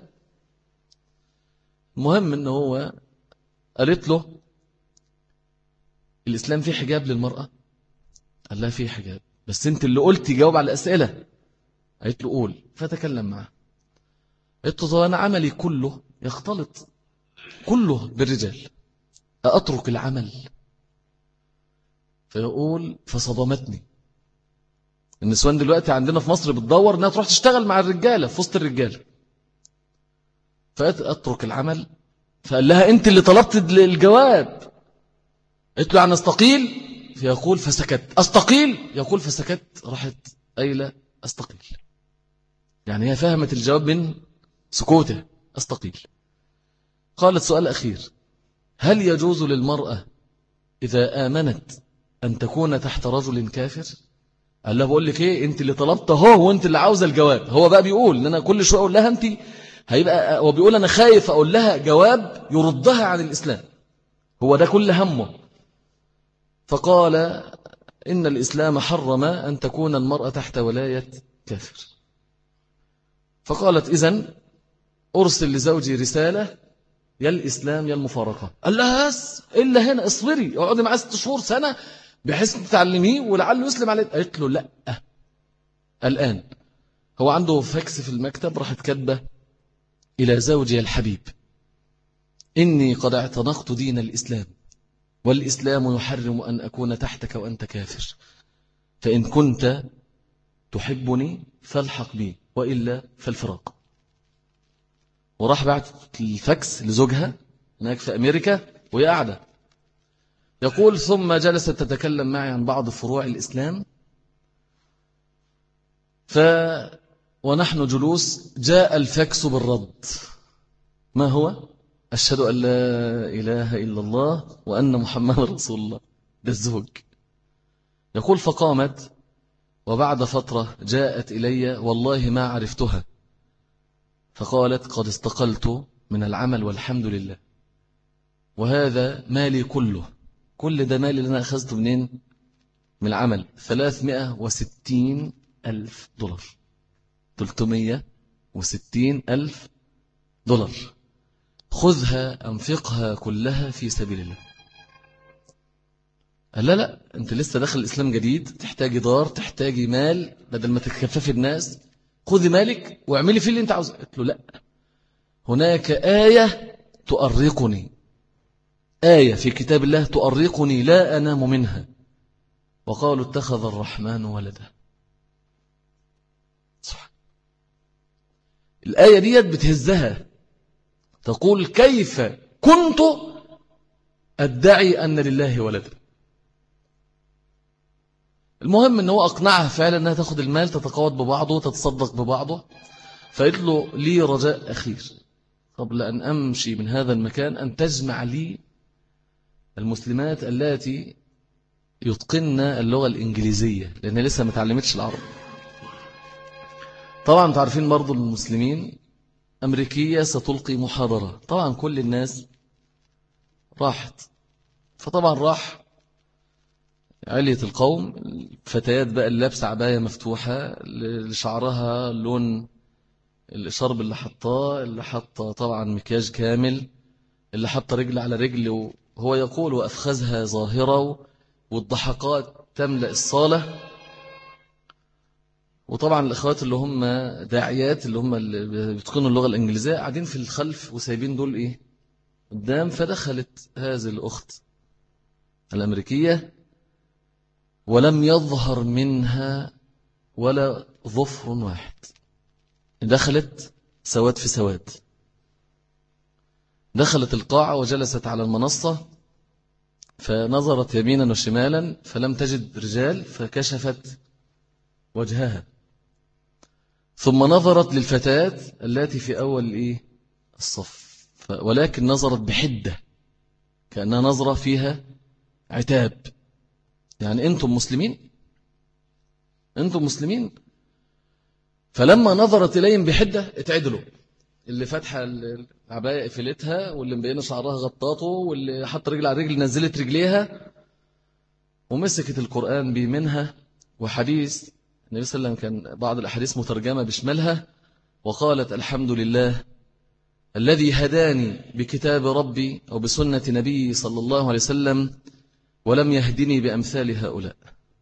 المهم إنه هو قالت له الإسلام فيه حجاب للمرأة. قال لها فيه حجاب، بس أنت اللي قلت جاوب على الأسئلة. قالت له قول، فتكلم معه. قالت له طب أنا عملي كله يختلط كله بالرجال، أترك العمل؟ فيقول فصدمتني. النسوان دلوقتي عندنا في مصر بتدور انها تروح تشتغل مع الرجالة في وسط الرجالة، فأترك العمل. فقال لها انت اللي طلبت الجواب. قلت له يعني استقيل؟ فيقول فسكت. استقيل؟ يقول فسكت. راحت قايله استقيل، يعني هي فهمت الجواب من سكوته، استقيل. قالت سؤال أخير، هل يجوز للمرأة إذا آمنت أن تكون تحت رجل كافر؟ قال لها بقول لك ايه، انت اللي طلبت اهو وانت اللي عاوزه الجواب. هو بقى بيقول ان انا كل شويه اقول لها انت، هيبقى هو بيقول انا خايف اقول لها جواب يردها عن الاسلام، هو ده كل همه. فقال ان الاسلام حرم ان تكون المراه تحت ولايه كافر. فقالت اذن ارسل لزوجي رساله، يا الاسلام يا المفارقه. قال لها بس الا هنا اصبري، اقعدي معاه 6 شهور سنه بحيث تتعلميه ولعله يسلم عليه. قالت له لا الآن. هو عنده فاكس في المكتب، راحت كاتبه إلى زوجي الحبيب إني قد اعتنقت دين الإسلام، والإسلام يحرم أن أكون تحتك وأنت كافر، فإن كنت تحبني فالحق بي وإلا فالفراق. وراح بعت الفاكس لزوجها هناك في أمريكا وهي قاعدة. يقول ثم جلست تتكلم معي عن بعض فروع الإسلام، ونحن جلوس جاء الفاكس بالرد. ما هو؟ أشهد أن لا إله إلا الله وأن محمد رسول الله. ده الزوج. يقول فقامت وبعد فترة جاءت إلي والله ما عرفتها، فقالت قد استقلت من العمل والحمد لله، وهذا مالي كله، كل ده مالي اللي أنا أخذته منين؟ من العمل. 360,000 دولار، 360,000 دولار، خذها أنفقها كلها في سبيل الله. قال لا لا، أنت لسه داخل الإسلام جديد، تحتاجي دار، تحتاجي مال، بدل ما تكففي الناس خذي مالك واعملي فيه اللي أنت عاوزه. قلت له لا، هناك آية تؤرقني، آية في كتاب الله تؤرقني لا أنام منها، وقالوا اتخذ الرحمن ولدا. صح. الآية ديت بتهزها، تقول كيف كنت أدعي أن لله ولدا. المهم أنه أقنعها فعلا أنها تأخذ المال، تتقاوض ببعضه، تتصدق ببعضه. فقلت له لي رجاء أخير قبل أن أمشي من هذا المكان أن تجمع لي المسلمات التي يتقن اللغة الإنجليزية، لأنها لسه ما تعلمتش العرب. طبعا تعرفين برضو المسلمين أمريكية ستلقي محاضرة، طبعا كل الناس راحت، فطبعا راح علية القوم الفتيات بقى اللي لابسة عباية مفتوحة، اللي شعرها لون الشرب اللي حطاه، اللي حط طبعا مكياج كامل، اللي حط رجل على رجل، وهو يقول وأفخذها ظاهرة، والضحكات تملأ الصالة. وطبعا الأخوات اللي هم داعيات اللي هم اللي بيتقنوا اللغة الإنجليزية قاعدين في الخلف وسايبين دول إيه قدام. فدخلت هذه الأخت الأمريكية ولم يظهر منها ولا ظفر واحد، دخلت سواد في سواد. دخلت القاعة وجلست على المنصة، فنظرت يمينا وشمالا فلم تجد رجال فكشفت وجهها، ثم نظرت للفتاة التي في أول الصف، ولكن نظرت بحدة كأنها نظرة فيها عتاب، يعني أنتم مسلمين، أنتم مسلمين. فلما نظرت إليهم بحدة اتعدلوا، اللي فتحة العباية قفلتها، واللي مبينة شعرها غطاته، واللي حط رجل على رجل نزلت رجليها، ومسكت القرآن بيمنها. وحديث النبي صلى الله عليه وسلم كان بعض الأحاديث مترجمة بشمالها، وقالت الحمد لله الذي هداني بكتاب ربي أو بسنة نبي صلى الله عليه وسلم ولم يهدني بأمثال هؤلاء.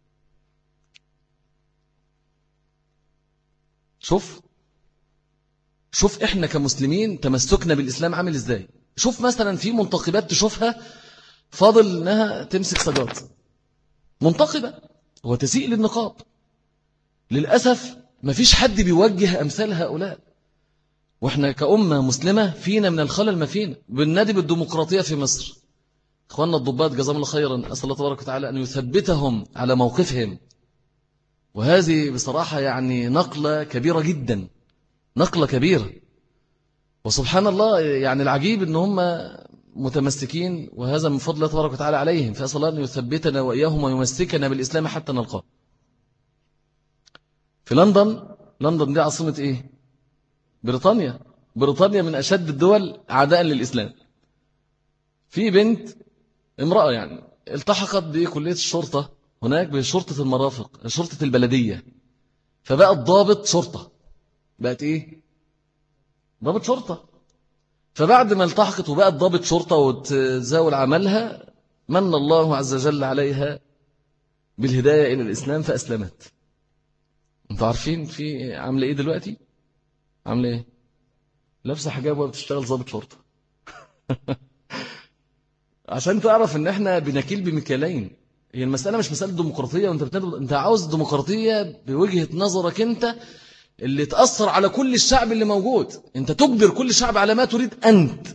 شوف إحنا كمسلمين تمسكنا بالإسلام عامل إزاي. شوف مثلا في منتقبات تشوفها فاضل إنها تمسك سجاد، منتقبة وتسيء للنقاب. للأسف ما فيش حد بيوجه أمثال هؤلاء، وإحنا كأمة مسلمة فينا من الخلل ما فينا. بالنادي بالديمقراطية في مصر، إخواننا الضباط جزاهم الله خيرا، أسأل الله تبارك وتعالى أن يثبتهم على موقفهم. وهذه بصراحة يعني نقلة كبيرة جدا، نقلة كبيرة. وسبحان الله يعني العجيب أن هم متمسكين، وهذا من فضل الله تبارك وتعالى عليهم. فأسأل الله أن يثبتنا وإياهم ويمسكنا بالإسلام حتى نلقاه. في لندن دي عاصمة بريطانيا. بريطانيا من أشد الدول عداء للإسلام. في بنت امرأة يعني التحقت بكلية الشرطة هناك، بشرطة المرافق، شرطة البلدية، فبقت ضابط شرطة، بقت ضابط شرطة. فبعد ما التحقت وبقت ضابط شرطة وتزاول عملها، من الله عز وجل عليها بالهداية إلى الإسلام فأسلمت. انتوا عارفين في عاملة دلوقتي؟ عاملة لابسة حجاب وبتشتغل ضابط شرطة. عشان تعرف ان احنا بنكيل بمكيالين. هي المسألة مش مسألة ديمقراطية، انت عاوز ديمقراطية بوجهة نظرك انت اللي تأثر على كل الشعب اللي موجود، انت تجبر كل شعب على ما تريد انت.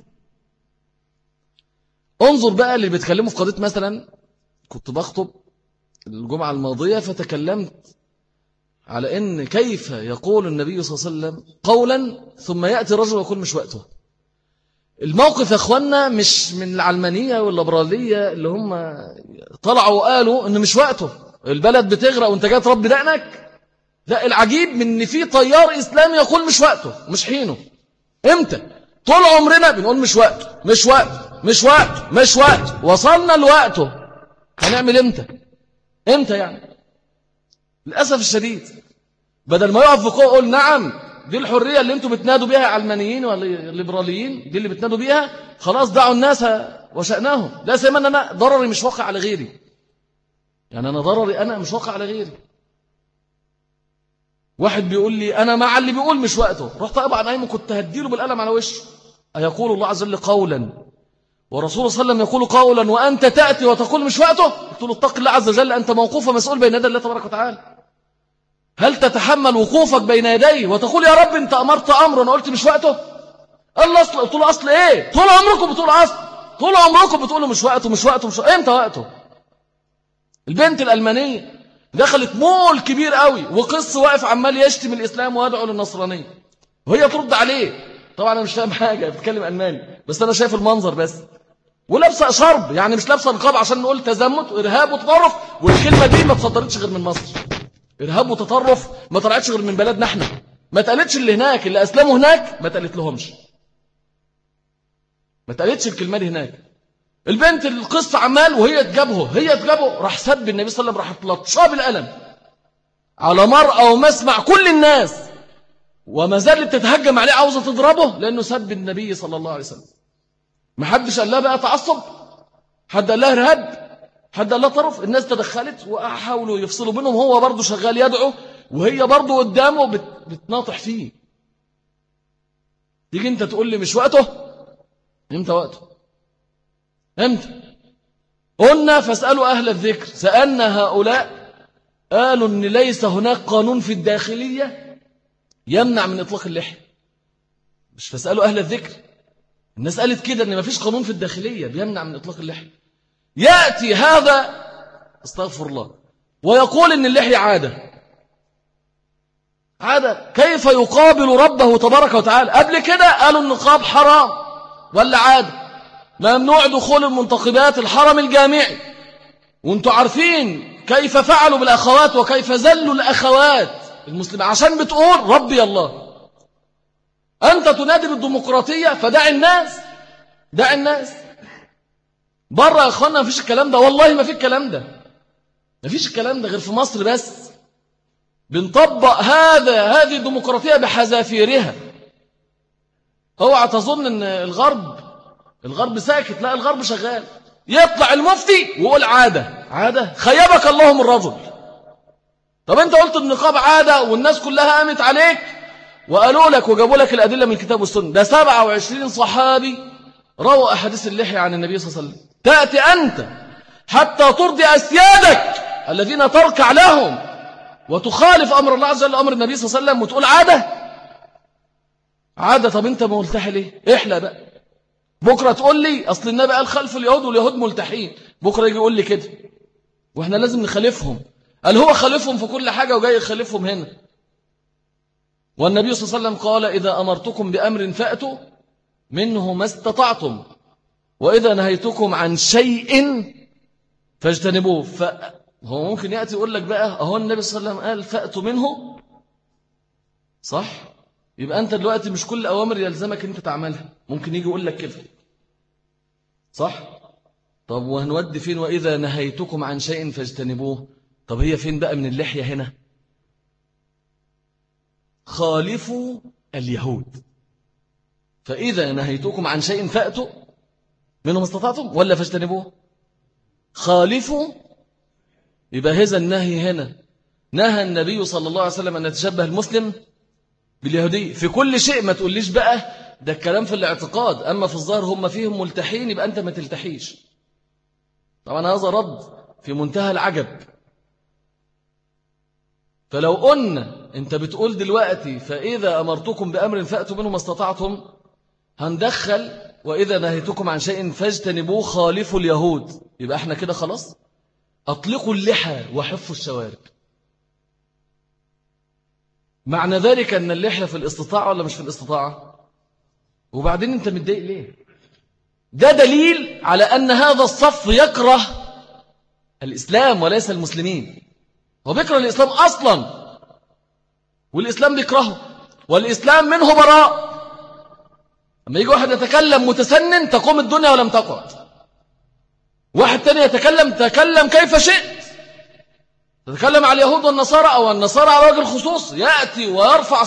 انظر بقى اللي بيتكلموا في قضية. مثلا كنت بخطب الجمعة الماضية فتكلمت على ان كيف يقول النبي صلى الله عليه وسلم قولا ثم يأتي رجل ويقول مش وقته. الموقف يا اخوانا مش من العلمانية والليبرالية اللي هم طلعوا وقالوا ان مش وقته، البلد بتغرق وانت جاي تربي دقنك. لا، العجيب من ان في تيار اسلامي يقول مش وقته مش حينه. امتى؟ طول عمرنا بنقول مش وقته مش وقته مش وقته مش وقته، وصلنا لوقته. هنعمل امتى يعني؟ للأسف الشديد بدل ما يقف فوق يقول نعم دي الحرية اللي انتوا بتنادوا بيها علمانيين ولا ليبراليين، دي اللي بتنادوا بيها، خلاص دعوا الناس وشأنهم. لا سيما ان انا ضرري مش واقع على غيري، يعني انا ضرري انا مش واقع على غيري. واحد بيقول لي انا مع اللي بيقول مش وقته، رحت طبعا نايم كنت هديله بالقلم على وشه. أيقول الله عز وجل قولا ورسول صلى الله عليه وسلم يقول قولا وأنت تأتي وتقول مش وقته؟ قلت له اتق الله عز وجل، أنت موقوف ومسؤول بين يدي الله تبارك وتعالى. هل تتحمل وقوفك بين يديه وتقول يا رب أنت أمرت أمر وأنا قلت مش وقته؟ الله أصل. قلت له أصل إيه؟ طول عمركم بتقول أصل، طول عمركم بتقولوا مش وقته مش وقته مش وقته. إمتى وقته؟ البنت الألمانية دخلت مول كبير قوي وقص واقف عمال يشتم الإسلام ويدعو للنصرانية، وهي ترد عليه. طبعا أنا مش فاهم حاجة، بتكلم ألماني بس أنا شايف المنظر بس. ولابسة شرب، يعني مش لابسة نقاب عشان نقول تزمت وإرهاب وتطرف. والكلمة دي ما تصدرتش غير من مصر. إرهاب وتطرف ما طلعتش غير من بلدنا احنا. ما تقالتش اللي هناك، اللي أسلموا هناك ما تقالت لهمش، ما تقالتش الكلمة دي هناك. البنت القصة عمال وهي تجابه راح سب النبي صلى الله عليه وسلم، راح لطشاه بالقلم على مرأى ومسمع كل الناس، وما زالت تتهجم عليه عاوزة تضربه لأنه سب النبي صلى الله عليه وسلم. ما حدش قال لها بقى تعصب، حد قال لها إرهاب، حد قال لها طرف. الناس تدخلت وحاولوا يفصلوا بينهم، هو برضه شغال يدعو وهي برضه قدامه بتناطح فيه. تيجي انت تقول لي مش وقته؟ امتى وقته؟ امتى؟ قلنا فاسألوا أهل الذكر. سألنا هؤلاء قالوا ان ليس هناك قانون في الداخلية يمنع من إطلاق اللحية. مش فاسألوا أهل الذكر، الناس قالت كده ان مفيش قانون في الداخلية بيمنع من إطلاق اللحية. يأتي هذا استغفر الله ويقول ان اللحية عادة. كيف يقابل ربه تبارك وتعالى؟ قبل كده قالوا النقاب حرام ولا عادة، ممنوع دخول المنتقبات الحرم الجامعي. وانتوا عارفين كيف فعلوا بالأخوات وكيف زلوا الأخوات المسلمة عشان بتقول ربي الله. أنت تنادي بالديمقراطية فدع الناس، دع الناس. بره يا أخوانا مفيش الكلام ده، والله ما في الكلام ده، مفيش الكلام ده غير في مصر بس. بنطبق هذه الديمقراطية بحذافيرها. اوعى تظن ان الغرب ساكت، لا الغرب شغال. يطلع المفتي ويقول عادة خيبك الله من رجل. طب انت قلت النقاب عادة والناس كلها قامت عليك وقالوا لك وجابوا لك الأدلة من الكتاب والسنة. ده 27 صحابي رووا أحاديث اللحية عن النبي صلى الله عليه وسلم. تأتي أنت حتى ترضي أسيادك الذين تركع لهم وتخالف أمر الله عز وجل أمر النبي صلى الله عليه وسلم وتقول عادة. طب انت ملتحي ليه؟ احلى بقى. بكرة تقول لي أصل النبي قال خلف اليهود واليهود ملتحين، بكرة يجي يقول لي كده وإحنا لازم نخالفهم. قال هو خالفهم في كل حاجة وجاي يخالفهم هنا. والنبي صلى الله عليه وسلم قال إذا أمرتكم بأمر فأتوا منه ما استطعتم وإذا نهيتكم عن شيء فاجتنبوه. هو ممكن يأتي يقول لك بقى أهو النبي صلى الله عليه وسلم قال فأتوا منه، صح؟ يبقى أنت دلوقتي مش كل أوامر يلزمك أنت تعملها. ممكن يجي يقول لك كده، صح؟ طب وهنودي فين وإذا نهيتكم عن شيء فاجتنبوه؟ طب هي فين بقى من اللحية هنا؟ خالفوا اليهود. فإذا نهيتكم عن شيء فأتوا منهم استطعتم ولا فاجتنبوه؟ خالفوا. يبقى هذا النهي هنا نهى النبي صلى الله عليه وسلم أن يتشبه المسلم باليهودي في كل شيء. ما تقوليش بقى ده الكلام في الاعتقاد، أما في الظاهر هم فيهم ملتحين يبقى أنت ما تلتحيش. طبعا هذا رد في منتهى العجب. فلو قلنا أنت بتقول دلوقتي فإذا أمرتكم بأمر فأتوا منه ما استطعتم، هندخل وإذا نهيتكم عن شيء فاجتنبوه خالفوا اليهود، يبقى احنا كده خلاص أطلقوا اللحى وحفوا الشوارب. معنى ذلك أن اللحية في الاستطاعة ولا مش في الاستطاعة؟ وبعدين أنت متضايق ليه؟ ده دليل على أن هذا الصف يكره الإسلام وليس المسلمين. هو بيكره الإسلام أصلا والإسلام بيكرهه والإسلام منه براء. لما يجي واحد يتكلم متسنن تقوم الدنيا ولم تقعد، واحد تاني تكلم كيف شئت، تتكلم على اليهود والنصارى أو النصارى على وجه الخصوص، يأتي ويرفع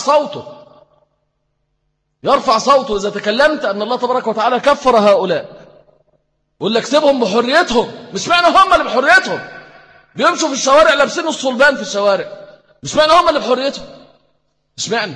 صوته إذا تكلمت أن الله تبارك وتعالى كفر هؤلاء. يقول لك سيبهم بحريتهم. مش معنى هم اللي بحريتهم بيمشوا في الشوارع لابسين الصلبان في الشوارع، مش معنى هم اللي بحريتهم، مش معنى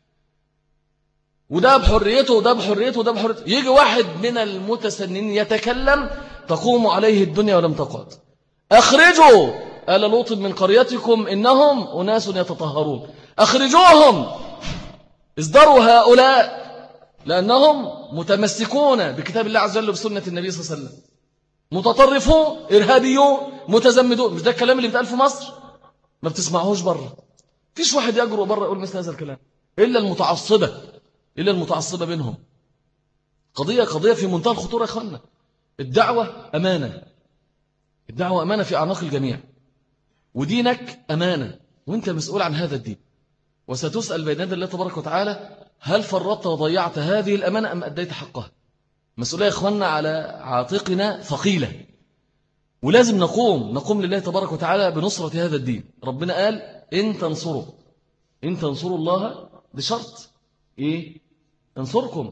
وده بحريته وده بحريته وده بحريته. يجي واحد من المتسنين يتكلم تقوم عليه الدنيا ولم تقعد. أخرجوا آل لوط من قريتكم إنهم أناس يتطهرون. أخرجوهم، اصدروا هؤلاء لأنهم متمسكون بكتاب الله عز وجل وبسنة النبي صلى الله عليه وسلم، متطرفون إرهابيون متزمدون. مش ده الكلام اللي بيتقال في مصر؟ ما بتسمعوش بره. فيش واحد يجرؤ بره يقول مثل هذا الكلام. إلا المتعصبة منهم. قضية في منتهى الخطورة يا أخوانا. الدعوة أمانة في أعناق الجميع، ودينك أمانة، وانت مسؤول عن هذا الدين، وستسأل بين يدي الله تبارك وتعالى هل فرطت وضيعت هذه الأمانة أم أديت حقها. مسؤولية يا أخوانا على عاتقنا ثقيلة، ولازم نقوم لله تبارك وتعالى بنصرة هذا الدين. ربنا قال إن تنصروا الله بشرط إيه؟ ينصركم.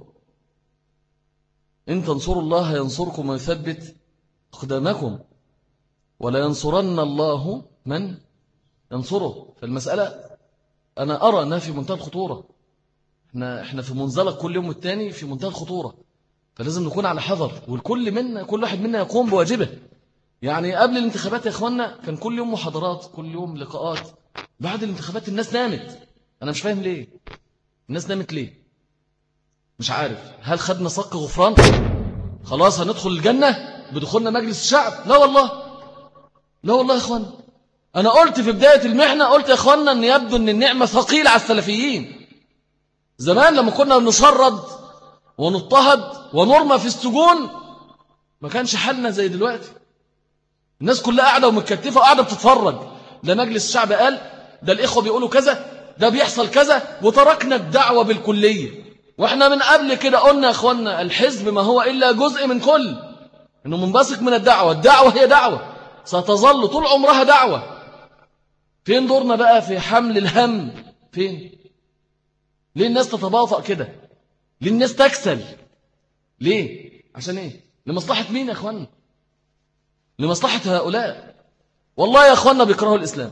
إن تنصروا الله ينصركم ويثبت أقدامكم، ولا ينصرن الله من ينصره. فالمسألة أنا أرى أنها في منتهى الخطورة. إحنا في منزلق كل يوم والتاني في منتهى الخطورة، فلازم نكون على حذر، كل واحد منا يقوم بواجبه. يعني قبل الانتخابات يا إخوانا كان كل يوم محاضرات، كل يوم لقاءات. بعد الانتخابات الناس نامت. أنا مش فاهم ليه الناس نامت ليه. مش عارف، هل خدنا صك غفران خلاص هندخل الجنة بدخولنا مجلس الشعب؟ لا والله يا إخوانا. أنا قلت في بداية المحنة، قلت يا إخوانا أن يبدو أن النعمة ثقيلة على السلفيين. زمان لما كنا نشرد ونضطهد ونرمى في السجون ما كانش حالنا زي دلوقتي. الناس كلها قاعدة ومتكتفة وقاعدة بتتفرج. ده مجلس الشعب قال، ده الإخوة بيقولوا كذا، ده بيحصل كذا، وتركنا الدعوة بالكلية. وإحنا من قبل كده قلنا يا إخوانا الحزب ما هو إلا جزء من كل، إنه منبثق من الدعوة. الدعوة هي دعوة، ستظل طول عمرها دعوة. فين دورنا بقى في حمل الهم؟ فين؟ ليه الناس تتباطأ كده؟ ليه الناس تكسل؟ ليه؟ عشان إيه؟ لمصلحة مين يا إخوانا؟ لمصلحة هؤلاء. والله يا إخوانا بيكرهوا الإسلام،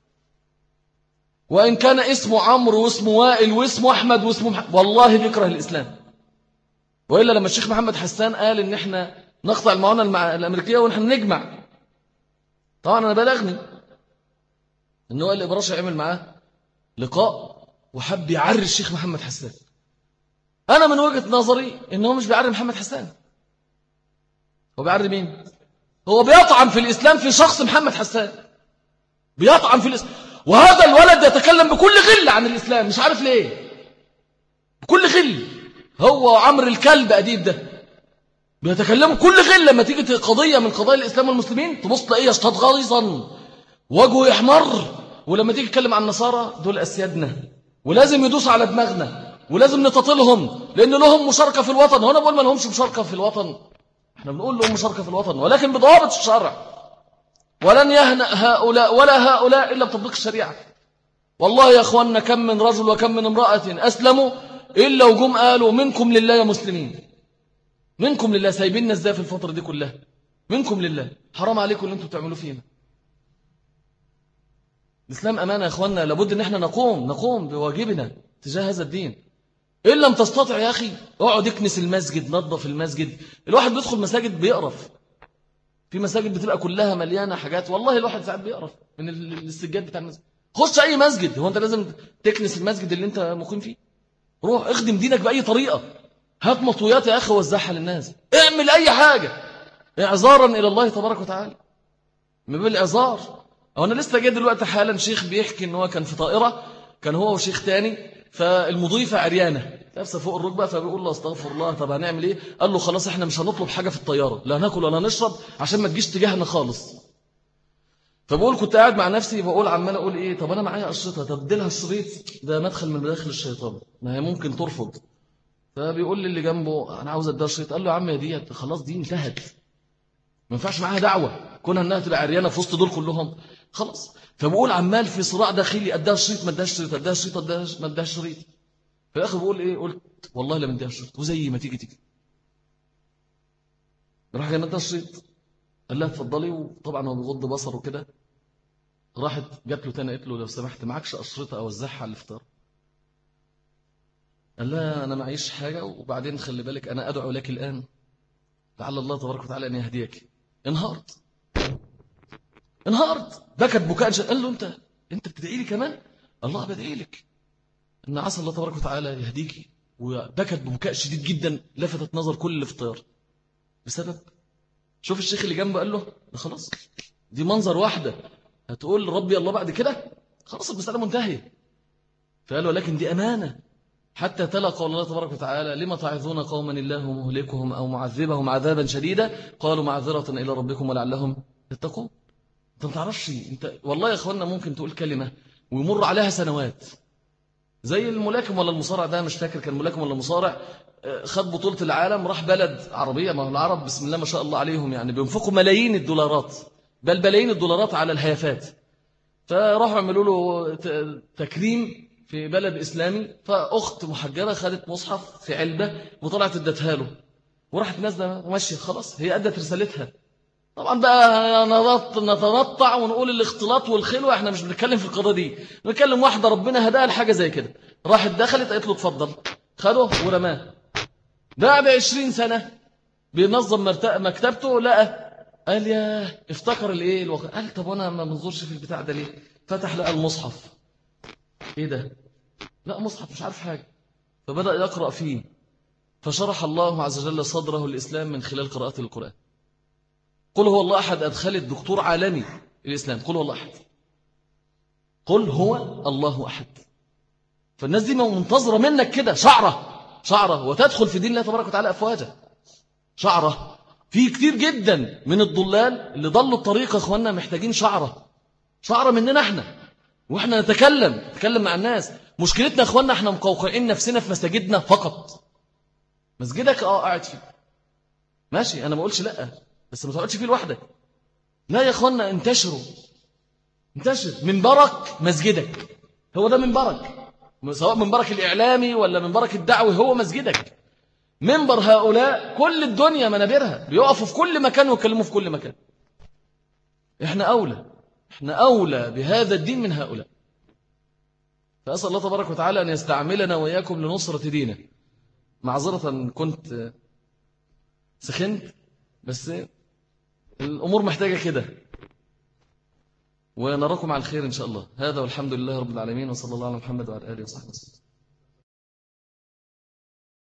وإن كان اسمه عمرو واسمه وائل واسمه أحمد واسمه محمد، والله بيكره الإسلام. وإلا لما الشيخ محمد حسان قال إن إحنا نقطع المعونة الأمريكية ونحن نجمع، طبعا أنا بلغني إنه قال الإبراشي يعمل معاه لقاء وحب يعري الشيخ محمد حسان. أنا من وجهة نظري إنه مش بيعري محمد حسان، هو بيعري مين؟ هو بيطعن في الإسلام في شخص محمد حسان، بيطعن في الإسلام. وهذا الولد يتكلم بكل غل عن الإسلام، مش عارف ليه، بكل غل. هو عمرو الكلب أديب ده بيتكلموا كل غل. لما تيجي قضية من قضايا الإسلام والمسلمين تبص تلاقيه يشتد غليظا، وجهه يحمر. ولما تيجي تتكلم عن النصارى، دول أسيادنا ولازم يدوس على دماغنا ولازم نتطلهم لأن لهم مشاركة في الوطن. هنا بقول ما لهمش مشاركة في الوطن، احنا بنقول لهم مشاركة في الوطن ولكن بضوابط الشرع. ولن يهنأ هؤلاء ولا هؤلاء إلا بتطبيق الشريعة. والله يا أخوانا كم من رجل وكم من امرأة أسلموا إلا وجم قالوا منكم لله يا مسلمين، منكم لله. سايبيننا ازاي في الفترة دي كلها؟ منكم لله، حرام عليكم اللي انتم بتعملوه فينا. الإسلام أمانة يا أخوانا، لابد أن احنا نقوم بواجبنا تجاه هذا الدين. إن لم تستطع يا أخي اقعد اكنس المسجد، نظف المسجد. الواحد بيدخل مساجد بيقرف، في مساجد بتبقى كلها مليانة حاجات، والله الواحد ساعات بيقرف من السجاد بتاع المسجد. خش أي مسجد، هو أنت لازم تكنس المسجد اللي أنت مقيم فيه؟ روح اخدم دينك بأي طريقة، هات مطويات يا أخي وزعها للناس، اعمل أي حاجة إعذارا إلى الله تبارك وتعالى. من بالإعذار. أنا لسه جاي دلوقتي حالا شيخ بيحكي إن هو كان في طائرة، كان هو وشيخ تاني، فالمضيفة عريانة لابسه فوق الركبة، فبيقول له استغفر الله، طب هنعمل إيه؟ قال له خلاص إحنا مش هنطلب حاجة في الطيارة، لا ناكل ولا نشرب عشان ما تجيش تجاهنا خالص. فبقول كنت قاعد مع نفسي بقول عمال أقول إيه، طب أنا معايا أشرطة، طب اديلها الشريط ده مدخل من مداخل الشيطان، ما هي ممكن ترفض. فبيقول لي اللي جنبه أنا عاوز أديها الشريط. قال له يا عم يا دي خلاص دي انتهت، ما ينفعش معاها دعوة كونها انها تبقى عريانه في وسط دول كلهم خلاص. فبقول عمال في صراع داخلي، اديها الشريط ما اديهاش الشريط، اديها الشريط ما اديهاش الشريط. في الاخر بقول ايه، قلت والله لا مديها الشريط، وزي ما تيجي راح جاي مديها الشريط، قال لها اتفضلي. وطبعا هو بيغض بصره وكده. راحت جات له تاني قالت له لو سمحت معكش اشرطه اوزعها على الافطار؟ قال لها انا معيش حاجه، وبعدين خلي بالك انا ادعو لك الان لعل الله تبارك وتعالى ان يهديك. انهارت بكت بكاء. قال له انت بتدعي لي كمان؟ الله بدعي لك ان عسى الله تبارك وتعالى يهديك. وبكت ببكاء شديد جدا لفتت نظر كل اللي في الطياره بسبب. شوف الشيخ اللي جنبه قال له ده خلاص دي منظر واحده هتقول ربي الله بعد كده، خلاص المساله منتهيه. فقال ولكن دي أمانة، حتى تلا قول الله تبارك وتعالى لما تعظون قوما الله مهلكهم أو معذبهم عذابا شديدا قالوا معذرة إلى ربكم ولعلهم يتقون. انت ما تعرفش، انت والله يا اخوانا ممكن تقول كلمة ويمر عليها سنوات، زي الملاكم ولا المصارع ده، مش فاكر كان ملاكم ولا مصارع، خد بطولة العالم، راح بلد عربية، ما هو العرب بسم الله ما شاء الله عليهم يعني بينفقوا ملايين الدولارات، بل بلايين الدولارات على الهيافات. فراحوا عملوا له تكريم في بلد إسلامي، فأخت محجبة خدت مصحف في علبة وطلعت ادتها له، وراحت نازله وماشيه خلاص، هي أدت رسالتها. طبعا بقى نتنطع ونقول الاختلاط والخلوة، احنا مش بنتكلم في القضية دي، بنتكلم واحدة ربنا هداها لحاجة زي كده، راحت دخلت قالت له اتفضل، خده ورماه. بعد 20 سنة بينظم مكتبته، لقى قال يا افتكر الايه قال طب وانا ما بنظرش في البتاع ده ليه؟ فتح لقى المصحف، ايه ده؟ لا مصحف مش عارف حاجة، فبدأ يقرأ فيه، فشرح الله عز وجل صدره الإسلام من خلال قراءة القرآن. قل هو الله أحد أدخلت دكتور عالمي الإسلام، قل هو الله أحد، قل هو الله أحد. فالناس دي منتظرة منك كده شعرة وتدخل في دين الله تبارك وتعالى أفواجا شعرة. في كتير جدا من الضلال اللي ضلوا الطريق يا أخوانا محتاجين شعرة مننا احنا، واحنا نتكلم مع الناس. مشكلتنا يا أخوانا احنا مقوقعين نفسنا في مساجدنا فقط. مسجدك قاعد فيه ماشي، أنا ما أقولش لأ، بس ما تقعدش فيه لوحدك. لا يا أخوانا انتشر منبرك مسجدك، هو ده منبرك، سواء منبرك الإعلامي ولا منبرك الدعوي، هو مسجدك. منبر هؤلاء كل الدنيا منابرها، بيقفوا في كل مكان ويكلموا في كل مكان. احنا أولى بهذا الدين من هؤلاء. فأسأل الله تبارك وتعالى أن يستعملنا وإياكم لنصرة دينه. معذرة كنت سخنت، بس الأمور محتاجة كده، ونراكم على الخير إن شاء الله. هذا والحمد لله رب العالمين، وصلى الله على محمد وعلى آله وصحبه وسلم.